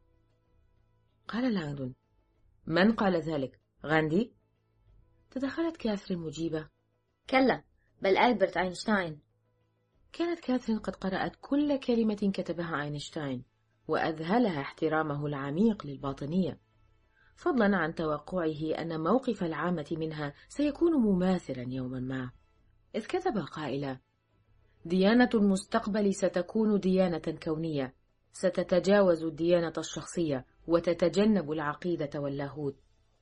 قال لانغدون: من قال ذلك؟ غاندي؟ تدخلت كاثرين مجيبة: كلا، بل ألبرت أينشتاين. كانت كاثرين قد قرأت كل كلمة كتبها أينشتاين، وأذهلها احترامه العميق للباطنية، فضلا عن توقعه أن موقف العامة منها سيكون مماثلا يوما ما، إذ كتب قائلا: ديانة المستقبل ستكون ديانة كونية، ستتجاوز الديانة الشخصية وتتجنب العقيدة واللاهوت.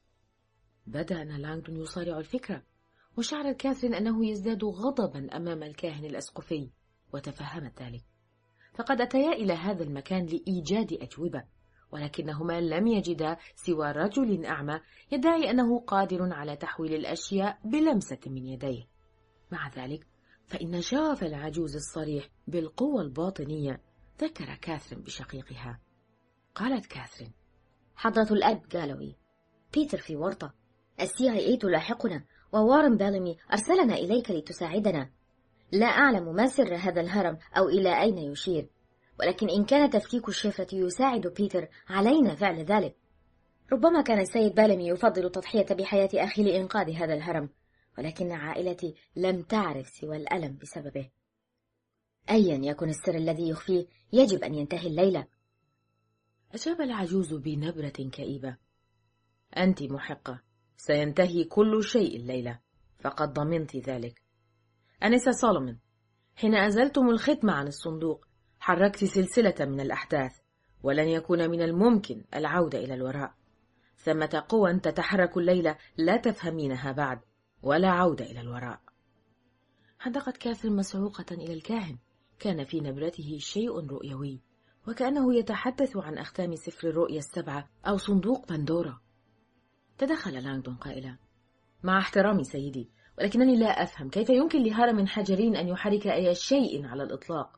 بدأ لانغدون يصارع الفكرة، وشعرت كاثرين أنه يزداد غضبا أمام الكاهن الأسقفي، وتفهمت ذلك، فقد أتيا إلى هذا المكان لإيجاد أجوبة، ولكنهما لم يجدا سوى رجل أعمى يدعي أنه قادر على تحويل الأشياء بلمسة من يديه. مع ذلك فإن شغف العجوز الصريح بالقوة الباطنية ذكر كاثرين بشقيقها. قالت كاثرين: حضرة الأب جالوي، بيتر في ورطة، CIA تلاحقنا، ووارن بيلمي أرسلنا إليك لتساعدنا. لا أعلم ما سر هذا الهرم أو إلى أين يشير، ولكن إن كان تفكيك الشفرة يساعد بيتر علينا فعل ذلك. ربما كان السيد بيلمي يفضل التضحية بحياة أخي لإنقاذ هذا الهرم، ولكن عائلتي لم تعرف سوى الألم بسببه. أيا يكن السر الذي يخفيه يجب أن ينتهي الليلة. أجاب العجوز بنبرة كئيبة: أنت محقة، سينتهي كل شيء الليلة، فقد ضمنت ذلك. أنسة سولومون، حين أزلتم الختم عن الصندوق حركت سلسلة من الأحداث، ولن يكون من الممكن العودة إلى الوراء، ثمة قوى تتحرك الليلة لا تفهمينها بعد، ولا عودة إلى الوراء. حدقت كاثرين مسعوقة إلى الكاهن. كان في نبرته شيء رؤيوي، وكأنه يتحدث عن أختام سفر الرؤيا السبعة أو صندوق بندورا. تدخل لانغدون قائلا: مع احترامي سيدي، ولكنني لا أفهم كيف يمكن لهرم حجري أن يحرك أي شيء على الإطلاق.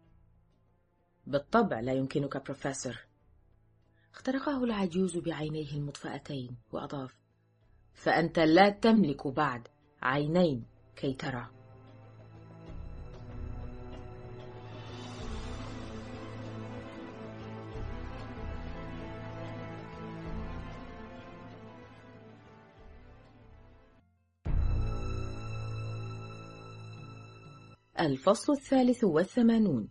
بالطبع لا يمكنك بروفيسور. اخترقه العجوز بعينيه المطفأتين وأضاف: فأنت لا تملك بعد عينين كي ترى. الفصل 83.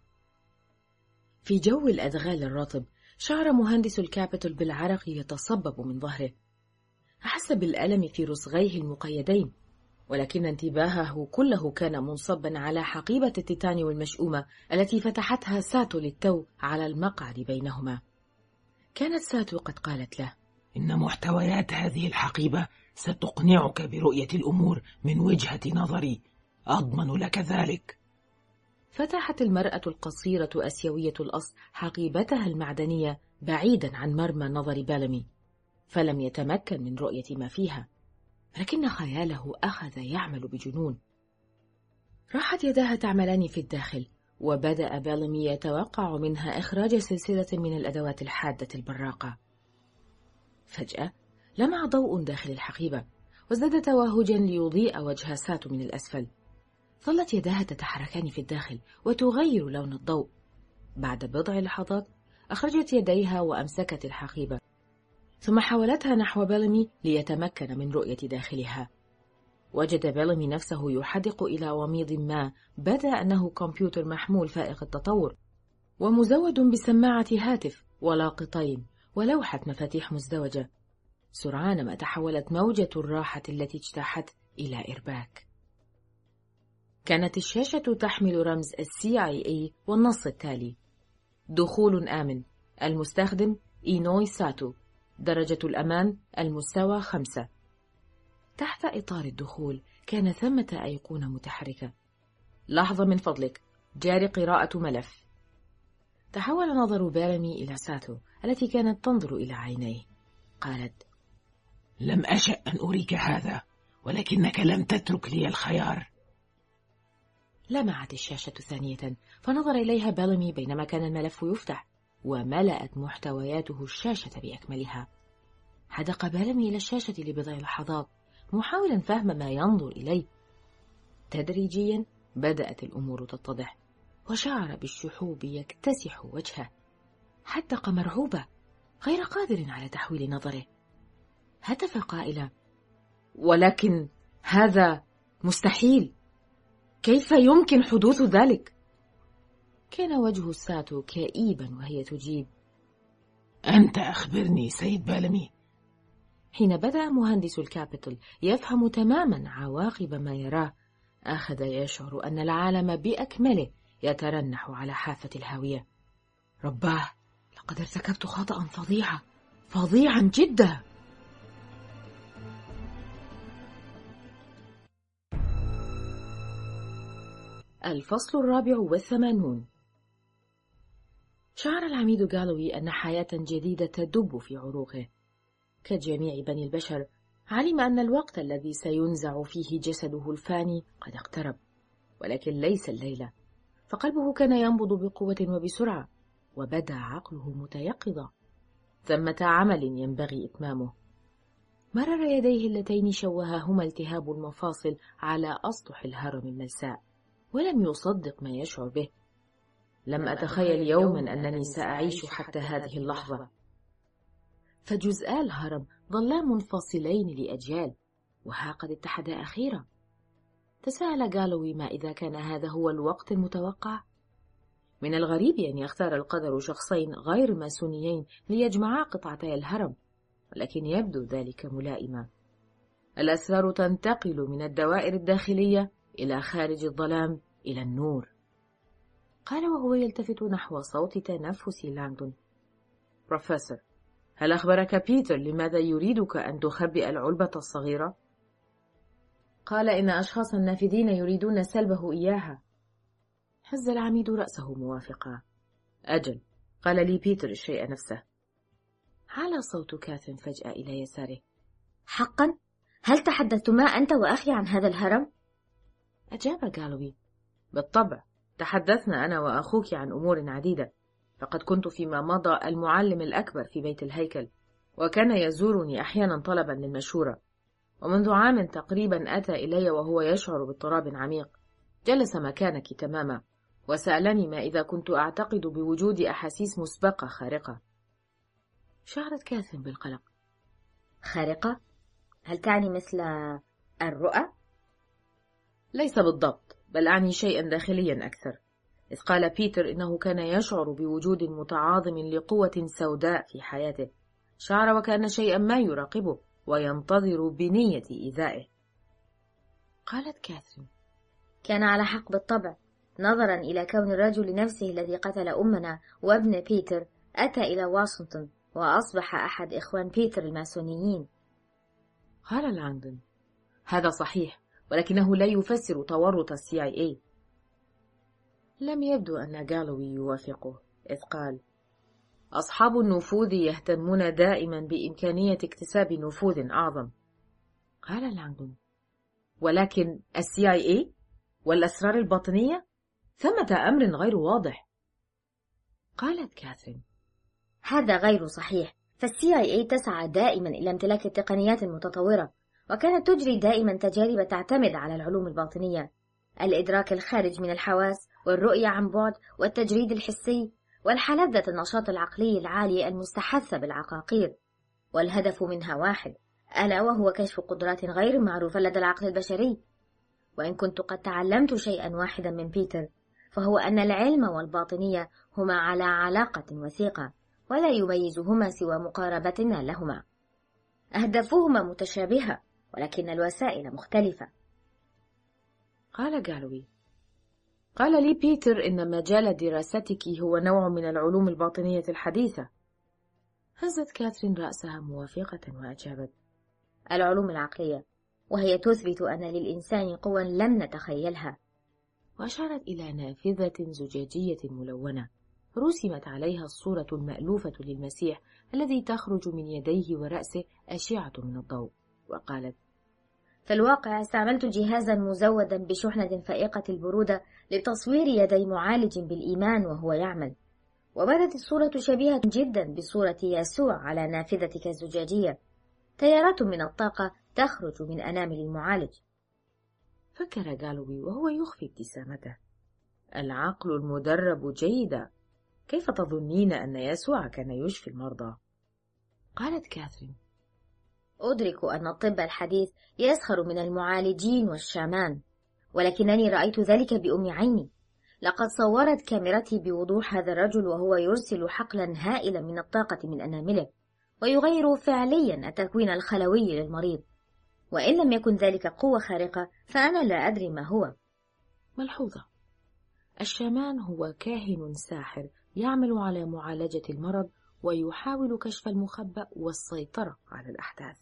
في جو الأدغال الرطب شعر مهندس الكابيتول بالعرق يتصبب من ظهره. أحس بالألم في رسغيه المقيدين، ولكن انتباهه كله كان منصبا على حقيبة التيتانيوم المشؤومة التي فتحتها ساتو للتو على المقعد بينهما. كانت ساتو قد قالت له: إن محتويات هذه الحقيبة ستقنعك برؤية الأمور من وجهة نظري، أضمن لك ذلك. فتحت المرأة القصيرة آسيوية الأصل حقيبتها المعدنية بعيدا عن مرمى نظر بيلامي، فلم يتمكن من رؤية ما فيها، لكن خياله أخذ يعمل بجنون. راحت يداها تعملان في الداخل، وبدأ بيلامي يتوقع منها إخراج سلسلة من الأدوات الحادة البراقة. فجأة لمع ضوء داخل الحقيبة، وازداد توهجا ليضيء وجه ساتو من الأسفل. ظلت يداها تتحركان في الداخل وتغير لون الضوء. بعد بضع لحظات أخرجت يديها وأمسكت الحقيبة، ثم حولتها نحو بيلامي ليتمكن من رؤية داخلها. وجد بيلامي نفسه يحدق إلى وميض ما بدا أنه كمبيوتر محمول فائق التطور، ومزود بسماعة هاتف ولاقطين ولوحة مفاتيح مزدوجة. سرعان ما تحولت موجة الراحة التي اجتاحت إلى إرباك. كانت الشاشة تحمل رمز CIA والنص التالي: دخول آمن، المستخدم إينوي ساتو، درجة الأمان المستوى 5. تحت إطار الدخول كان ثمة أيقونة متحركة: لحظة من فضلك، جاري قراءة ملف. تحول نظر بيلامي إلى ساتو التي كانت تنظر إلى عينيه. قالت: لم أشأ أن أريك هذا، ولكنك لم تترك لي الخيار. لمعت الشاشة ثانية، فنظر إليها بيلامي بينما كان الملف يفتح، وملأت محتوياته الشاشة بأكملها. حدق بيلامي إلى الشاشة لبضع لحظات محاولا فهم ما ينظر إليه. تدريجيا بدأت الأمور تتضح، وشعر بالشحوب يكتسح وجهه. حدق مرعوبة غير قادر على تحويل نظره. هتف قائلا: ولكن هذا مستحيل، كيف يمكن حدوث ذلك؟ كان وجه ساتو كئيبا وهي تجيب: أنت أخبرني سيد بيلامي. حين بدأ مهندس الكابيتول يفهم تماما عواقب ما يراه، أخذ يشعر أن العالم بأكمله يترنح على حافة الهاوية. رباه، لقد ارتكبت خطأ فظيعا جدا. الفصل 84. شعر العميد جالوي أن حياة جديدة تدب في عروقه. كجميع بني البشر علم أن الوقت الذي سينزع فيه جسده الفاني قد اقترب، ولكن ليس الليلة، فقلبه كان ينبض بقوة وبسرعة، وبدا عقله متيقظا. ثمة عمل ينبغي إتمامه. مرر يديه اللتين شوههما التهاب المفاصل على أسطح الهرم الملساء، ولم يصدق ما يشعر به. لم أتخيل يوما أنني سأعيش حتى هذه اللحظة. فجزءا الهرم ظلا منفصلين لأجيال، وها قد اتحدا أخيرا. تساءل جالوي: ما إذا كان هذا هو الوقت المتوقع؟ من الغريب أن يختار القدر شخصين غير ماسونيين ليجمعا قطعتي الهرم، ولكن يبدو ذلك ملائما. الأسرار تنتقل من الدوائر الداخلية إلى خارج الظلام إلى النور. قال وهو يلتفت نحو صوت تنفس لانغدون: بروفيسور، هل أخبرك بيتر لماذا يريدك أن تخبئ العلبة الصغيرة؟ قال إن أشخاصا نافذين يريدون سلبه إياها. هز العميد رأسه موافقا. أجل، قال لي بيتر الشيء نفسه. على صوت كاثرين فجأة إلى يساره. حقا؟ هل تحدثتما أنت وأخي عن هذا الهرم؟ أجاب جالوي. بالطبع، تحدثنا أنا وأخوك عن أمور عديدة. فقد كنت فيما مضى المعلم الأكبر في بيت الهيكل، وكان يزورني أحيانا طلبا للمشورة. ومنذ عام تقريبا أتى إلي وهو يشعر باضطراب عميق. جلس مكانك تماما وسألني ما إذا كنت أعتقد بوجود أحاسيس مسبقة خارقة. شعرت كاثرين بالقلق. خارقة؟ هل تعني مثل الرؤى؟ ليس بالضبط، بل أعني شيئا داخليا أكثر. إذ قال بيتر إنه كان يشعر بوجود متعاظم لقوة سوداء في حياته. شعر وكأن شيئا ما يراقبه وينتظر بنية إيذائه. قالت كاثرين. كان على حق بالطبع، نظرا إلى كون الرجل نفسه الذي قتل أمنا وابن بيتر أتى إلى واشنطن وأصبح أحد إخوان بيتر الماسونيين. قال لانغدون. هذا صحيح، ولكنه لا يفسر تورط CIA. لم يبدو أن جالوي يوافقه، إذ قال: أصحاب النفوذ يهتمون دائما بإمكانية اكتساب نفوذ أعظم. قال لانغدون. ولكن CIA والأسرار الباطنية؟ ثمة أمر غير واضح. قالت كاثرين. هذا غير صحيح، فالCIA تسعى دائما إلى امتلاك التقنيات المتطورة، وكانت تجري دائما تجارب تعتمد على العلوم الباطنية، الإدراك الخارج من الحواس والرؤية عن بعد والتجريد الحسي والحالات ذات النشاط العقلي العالي المستحثة بالعقاقير، والهدف منها واحد، ألا وهو كشف قدرات غير معروفة لدى العقل البشري. وإن كنت قد تعلمت شيئا واحدا من بيتر، فهو أن العلم والباطنية هما على علاقة وثيقة، ولا يميزهما سوى مقاربتنا لهما. أهدافهما متشابهة، ولكن الوسائل مختلفة. قال جالوي. قال لي بيتر إن مجال دراستك هو نوع من العلوم الباطنية الحديثة. هزت كاثرين رأسها موافقة وأجابت: العلوم العقلية، وهي تثبت أن للإنسان قوى لم نتخيلها. وأشارت إلى نافذة زجاجية ملونة رسمت عليها الصورة المألوفة للمسيح الذي تخرج من يديه ورأسه أشعة من الضوء، وقالت: في الواقع استعملت جهازا مزودا بشحنة فائقة البرودة لتصوير يدي معالج بالإيمان وهو يعمل، وبدت الصورة شبيهة جدا بصورة يسوع على نافذتك الزجاجية. تيارات من الطاقة تخرج من أنامل المعالج. فكر جالوي وهو يخفي ابتسامته. العقل المدرب جيدا. كيف تظنين أن يسوع كان يشفي المرضى؟ قالت كاثرين: أدرك أن الطب الحديث يسخر من المعالجين والشامان، ولكنني رأيت ذلك بأم عيني. لقد صورت كاميرتي بوضوح هذا الرجل وهو يرسل حقلا هائلا من الطاقة من أنامله، ويغير فعليا التكوين الخلوي للمريض. وإن لم يكن ذلك قوة خارقة فأنا لا أدري ما هو. ملحوظة: الشامان هو كاهن ساحر يعمل على معالجة المرض ويحاول كشف المخبأ والسيطرة على الأحداث.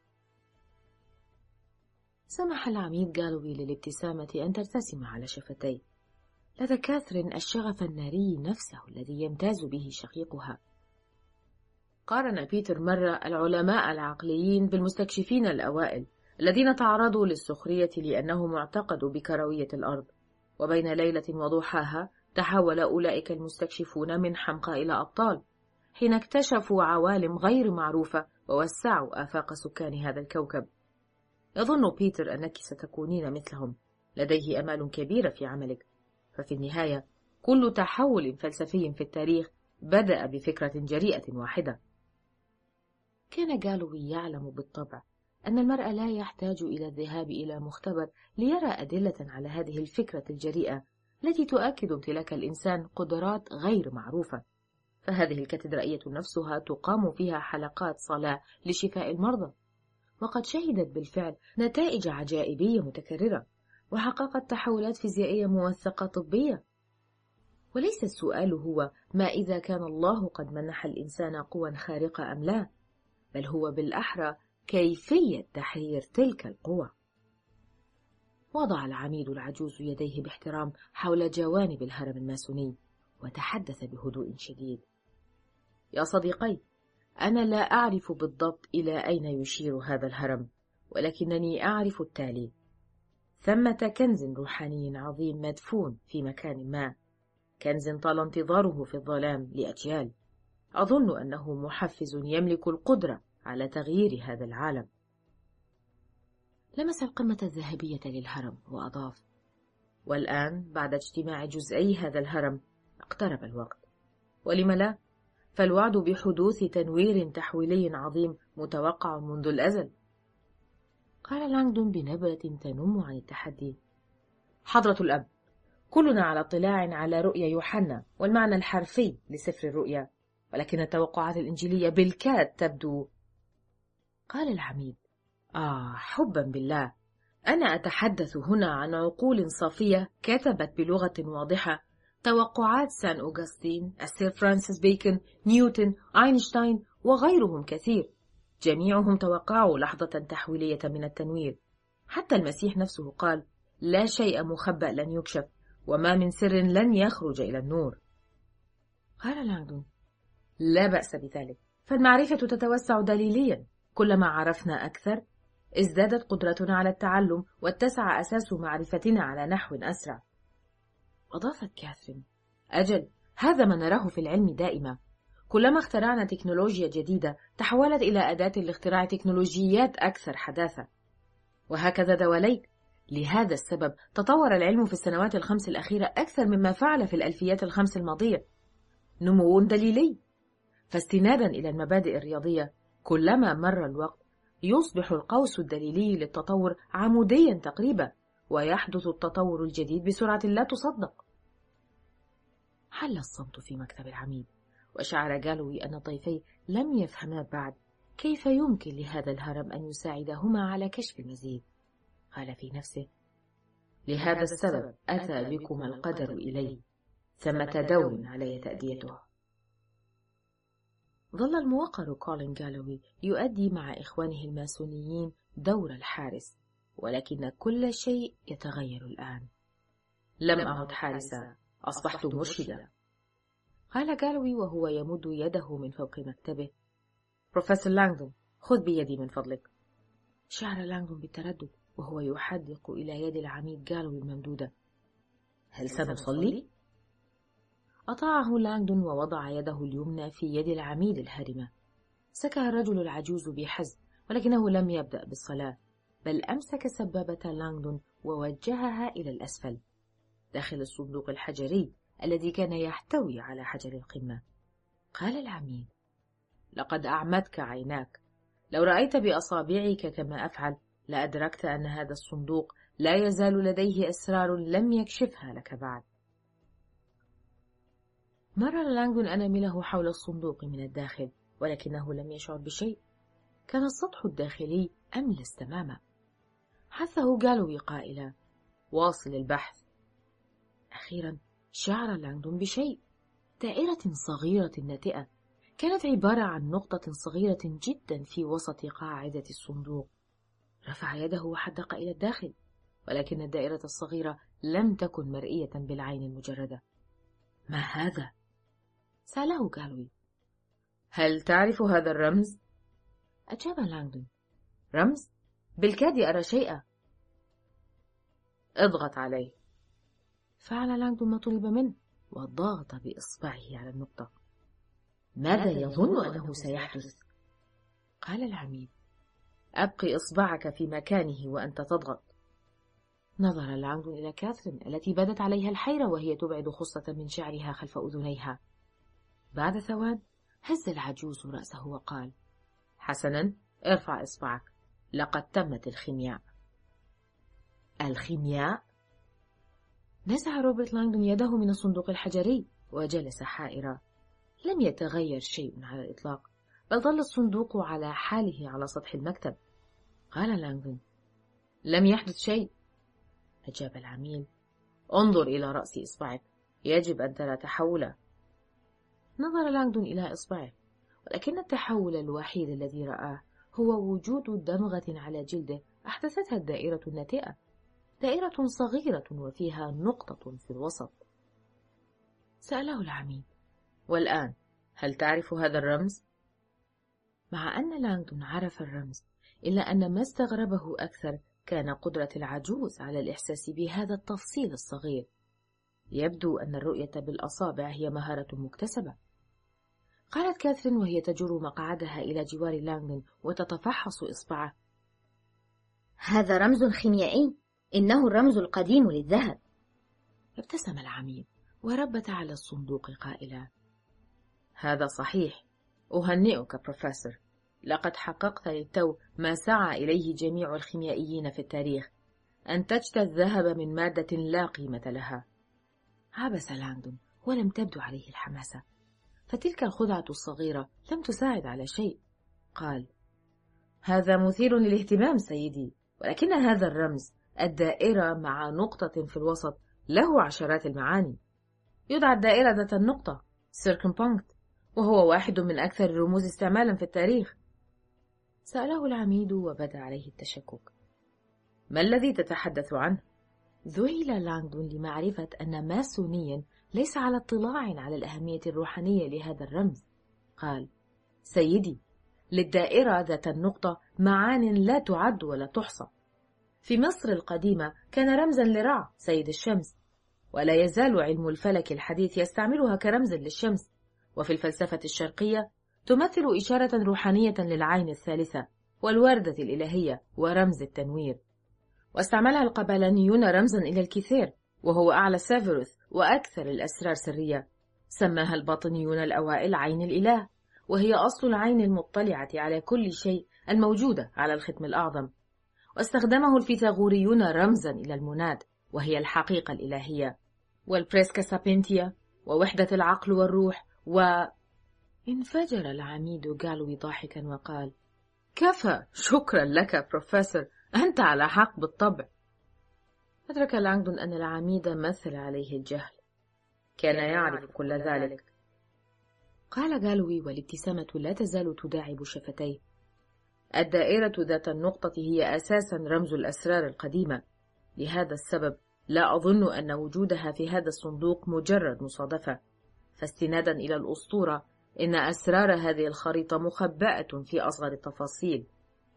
سمح العميد جالوي للابتسامة أن ترتسم على شفتيه. لدى كاثرين الشغف الناري نفسه الذي يمتاز به شقيقها. قارن بيتر مرة العلماء العقليين بالمستكشفين الأوائل الذين تعرضوا للسخرية لأنهم اعتقدوا بكروية الأرض، وبين ليلة وضحاها تحول أولئك المستكشفون من حمقى إلى أبطال حين اكتشفوا عوالم غير معروفة ووسعوا آفاق سكان هذا الكوكب. يظن بيتر أنك ستكونين مثلهم، لديه أمال كبيرة في عملك، ففي النهاية كل تحول فلسفي في التاريخ بدأ بفكرة جريئة واحدة. كان جالوي يعلم بالطبع أن المرء لا يحتاج إلى الذهاب إلى مختبر ليرى أدلة على هذه الفكرة الجريئة التي تؤكد امتلاك الإنسان قدرات غير معروفة، فهذه الكاتدرائية نفسها تقام فيها حلقات صلاة لشفاء المرضى، وقد شهدت بالفعل نتائج عجائبية متكررة وحققت تحولات فيزيائية موثقة طبية. وليس السؤال هو ما إذا كان الله قد منح الإنسان قوى خارقة أم لا، بل هو بالأحرى كيفية تحرير تلك القوى. وضع العميد العجوز يديه باحترام حول جوانب الهرم الماسوني، وتحدث بهدوء شديد: يا صديقي، أنا لا أعرف بالضبط إلى أين يشير هذا الهرم، ولكنني أعرف التالي: ثمة كنز روحاني عظيم مدفون في مكان ما، كنز طال انتظاره في الظلام لأجيال. أظن أنه محفز يملك القدرة على تغيير هذا العالم. لمس القمة الذهبية للهرم وأضاف: والآن بعد اجتماع جزئي هذا الهرم اقترب الوقت، ولم لا؟ فالوعد بحدوث تنوير تحويلي عظيم متوقع منذ الأزل. قال لانغدون بنبرة تنم عن التحدي: حضرة الأب، كلنا على اطلاع على رؤيا يوحنا والمعنى الحرفي لسفر الرؤيا، ولكن التوقعات الإنجيلية بالكاد تبدو. قال العميد: حبا بالله، أنا أتحدث هنا عن عقول صافية كتبت بلغة واضحة توقعات سان أوغسطين، السير فرانسيس بيكون، نيوتن، أينشتاين وغيرهم كثير، جميعهم توقعوا لحظة تحويلية من التنوير. حتى المسيح نفسه قال: لا شيء مخبأ لن يكشف، وما من سر لن يخرج إلى النور. قال لانغدون: لا بأس بذلك، فالمعرفة تتوسع دليليا، كلما عرفنا أكثر ازدادت قدرتنا على التعلم واتسع أساس معرفتنا على نحو أسرع. أضافت كاثرين: أجل، هذا ما نراه في العلم دائما، كلما اخترعنا تكنولوجيا جديدة تحولت إلى أداة لاختراع تكنولوجيات أكثر حداثة، وهكذا دواليك. لهذا السبب تطور العلم في السنوات ال5 الأخيرة أكثر مما فعل في الألفيات ال5 الماضية، نمو دليلي. فاستنادا إلى المبادئ الرياضية، كلما مر الوقت يصبح القوس الدليلي للتطور عموديا تقريبا، ويحدث التطور الجديد بسرعة لا تصدق. حل الصمت في مكتب العميد، وشعر جالوي أن الضيفي لم يفهما بعد كيف يمكن لهذا الهرم أن يساعدهما على كشف المزيد. قال في نفسه: لهذا السبب أتى بكم القدر إلي، ثمة دور علي تأديته. ظل الموقر كولين جالوي يؤدي مع إخوانه الماسونيين دور الحارس، ولكن كل شيء يتغير الآن. لم أعد حارسا، أصبحت مرشدا. قال جالوي وهو يمد يده من فوق مكتبه: بروفيسور لانغدون، خذ بيدي من فضلك. شعر لانغدون بالتردد وهو يحدق إلى يد العميد جالوي الممدودة. هل سنصلي؟ أطاعه لانغدون ووضع يده اليمنى في يد العميد الهرمة. سكى الرجل العجوز بحزم، ولكنه لم يبدأ بالصلاة، بل أمسك سبابة لانغدون ووجهها إلى الأسفل داخل الصندوق الحجري الذي كان يحتوي على حجر القمة. قال العميد: لقد أعمتك عيناك، لو رأيت بأصابعك كما أفعل لأدركت أن هذا الصندوق لا يزال لديه أسرار لم يكشفها لك بعد. مرر لانغدون أنامله حول الصندوق من الداخل، ولكنه لم يشعر بشيء، كان السطح الداخلي أملس تماما. حثه جالوي قائلا: واصل البحث. أخيرا شعر لانغدون بشيء، دائرة صغيرة ناتئة، كانت عبارة عن نقطة صغيرة جدا في وسط قاعدة الصندوق. رفع يده وحدق إلى الداخل، ولكن الدائرة الصغيرة لم تكن مرئية بالعين المجردة. ما هذا؟ سأله جالوي. هل تعرف هذا الرمز؟ أجاب لانغدون. رمز؟ بالكاد أرى شيئا. اضغط عليه. فعل لانغدون ما طلب منه وضغط بإصبعه على النقطة. ماذا يظن أنه سيحدث؟ قال العميد: أبقي إصبعك في مكانه وأنت تضغط. نظر لانغدون إلى كاثرين التي بدت عليها الحيرة وهي تبعد خصلة من شعرها خلف أذنيها. بعد ثوان هز العجوز رأسه وقال: حسنا، ارفع إصبعك، لقد تمت الخيمياء. الخيمياء؟ نزع روبرت لانغدون يده من الصندوق الحجري وجلس حائرا. لم يتغير شيء على الإطلاق، بل ظل الصندوق على حاله على سطح المكتب. قال لانغدون: لم يحدث شيء. أجاب العميل: انظر إلى رأس إصبعك، يجب أن ترى تحولا. نظر لانغدون إلى إصبعه، ولكن التحول الوحيد الذي رآه هو وجود دمغة على جلده أحدثتها الدائرة الناتئة، دائرة صغيرة وفيها نقطة في الوسط. سأله العميد: والآن هل تعرف هذا الرمز؟ مع أن لانغدون عرف الرمز، إلا أن ما استغربه أكثر كان قدرة العجوز على الإحساس بهذا التفصيل الصغير. يبدو أن الرؤية بالأصابع هي مهارة مكتسبة. قالت كاثرين وهي تجر مقعدها إلى جوار لانغدون وتتفحص إصبعه: هذا رمز خيميائي، إنه الرمز القديم للذهب. ابتسم العميد وربت على الصندوق قائلا: هذا صحيح، أهنئك بروفيسور، لقد حققت للتو ما سعى إليه جميع الخيميائيين في التاريخ، أنتجت الذهب من مادة لا قيمة لها. عبس لانغدون ولم تبدو عليه الحماسة، فتلك الخدعة الصغيرة لم تساعد على شيء. قال: هذا مثير للاهتمام سيدي، ولكن هذا الرمز، الدائرة مع نقطة في الوسط، له عشرات المعاني. يدعى الدائرة ذات النقطة circumpunct، وهو واحد من أكثر الرموز استعمالا في التاريخ. سأله العميد وبدا عليه التشكك: ما الذي تتحدث عنه؟ ذهل لانغدون لمعرفة أن ماسونيا ليس على اطلاع على الأهمية الروحانية لهذا الرمز. قال: سيدي، للدائرة ذات النقطة معان لا تعد ولا تحصى. في مصر القديمة كان رمزا لرع سيد الشمس، ولا يزال علم الفلك الحديث يستعملها كرمز للشمس، وفي الفلسفة الشرقية تمثل إشارة روحانية للعين الثالثة والوردة الإلهية ورمز التنوير. واستعملها القبلانيون رمزا إلى الكثير، وهو أعلى سيفيروث وأكثر الأسرار سرية. سماها الباطنيون الأوائل عين الإله، وهي أصل العين المطلعة على كل شيء الموجودة على الختم الأعظم. واستخدمه الفيثاغوريون رمزا إلى المناد، وهي الحقيقة الإلهية، والبريسكا سابينتيا، ووحدة العقل والروح. انفجر العميد جالوي ضاحكا وقال: كفى، شكرا لك بروفيسور، أنت على حق بالطبع. أدرك لانغدون أن العميد مثل عليه الجهل، كان يعرف كل ذلك. قال جالوي والابتسامة لا تزال تداعب شفتيه: الدائرة ذات النقطة هي أساسا رمز الأسرار القديمة، لهذا السبب لا أظن أن وجودها في هذا الصندوق مجرد مصادفة، فاستنادا إلى الأسطورة إن أسرار هذه الخريطة مخبأة في أصغر التفاصيل،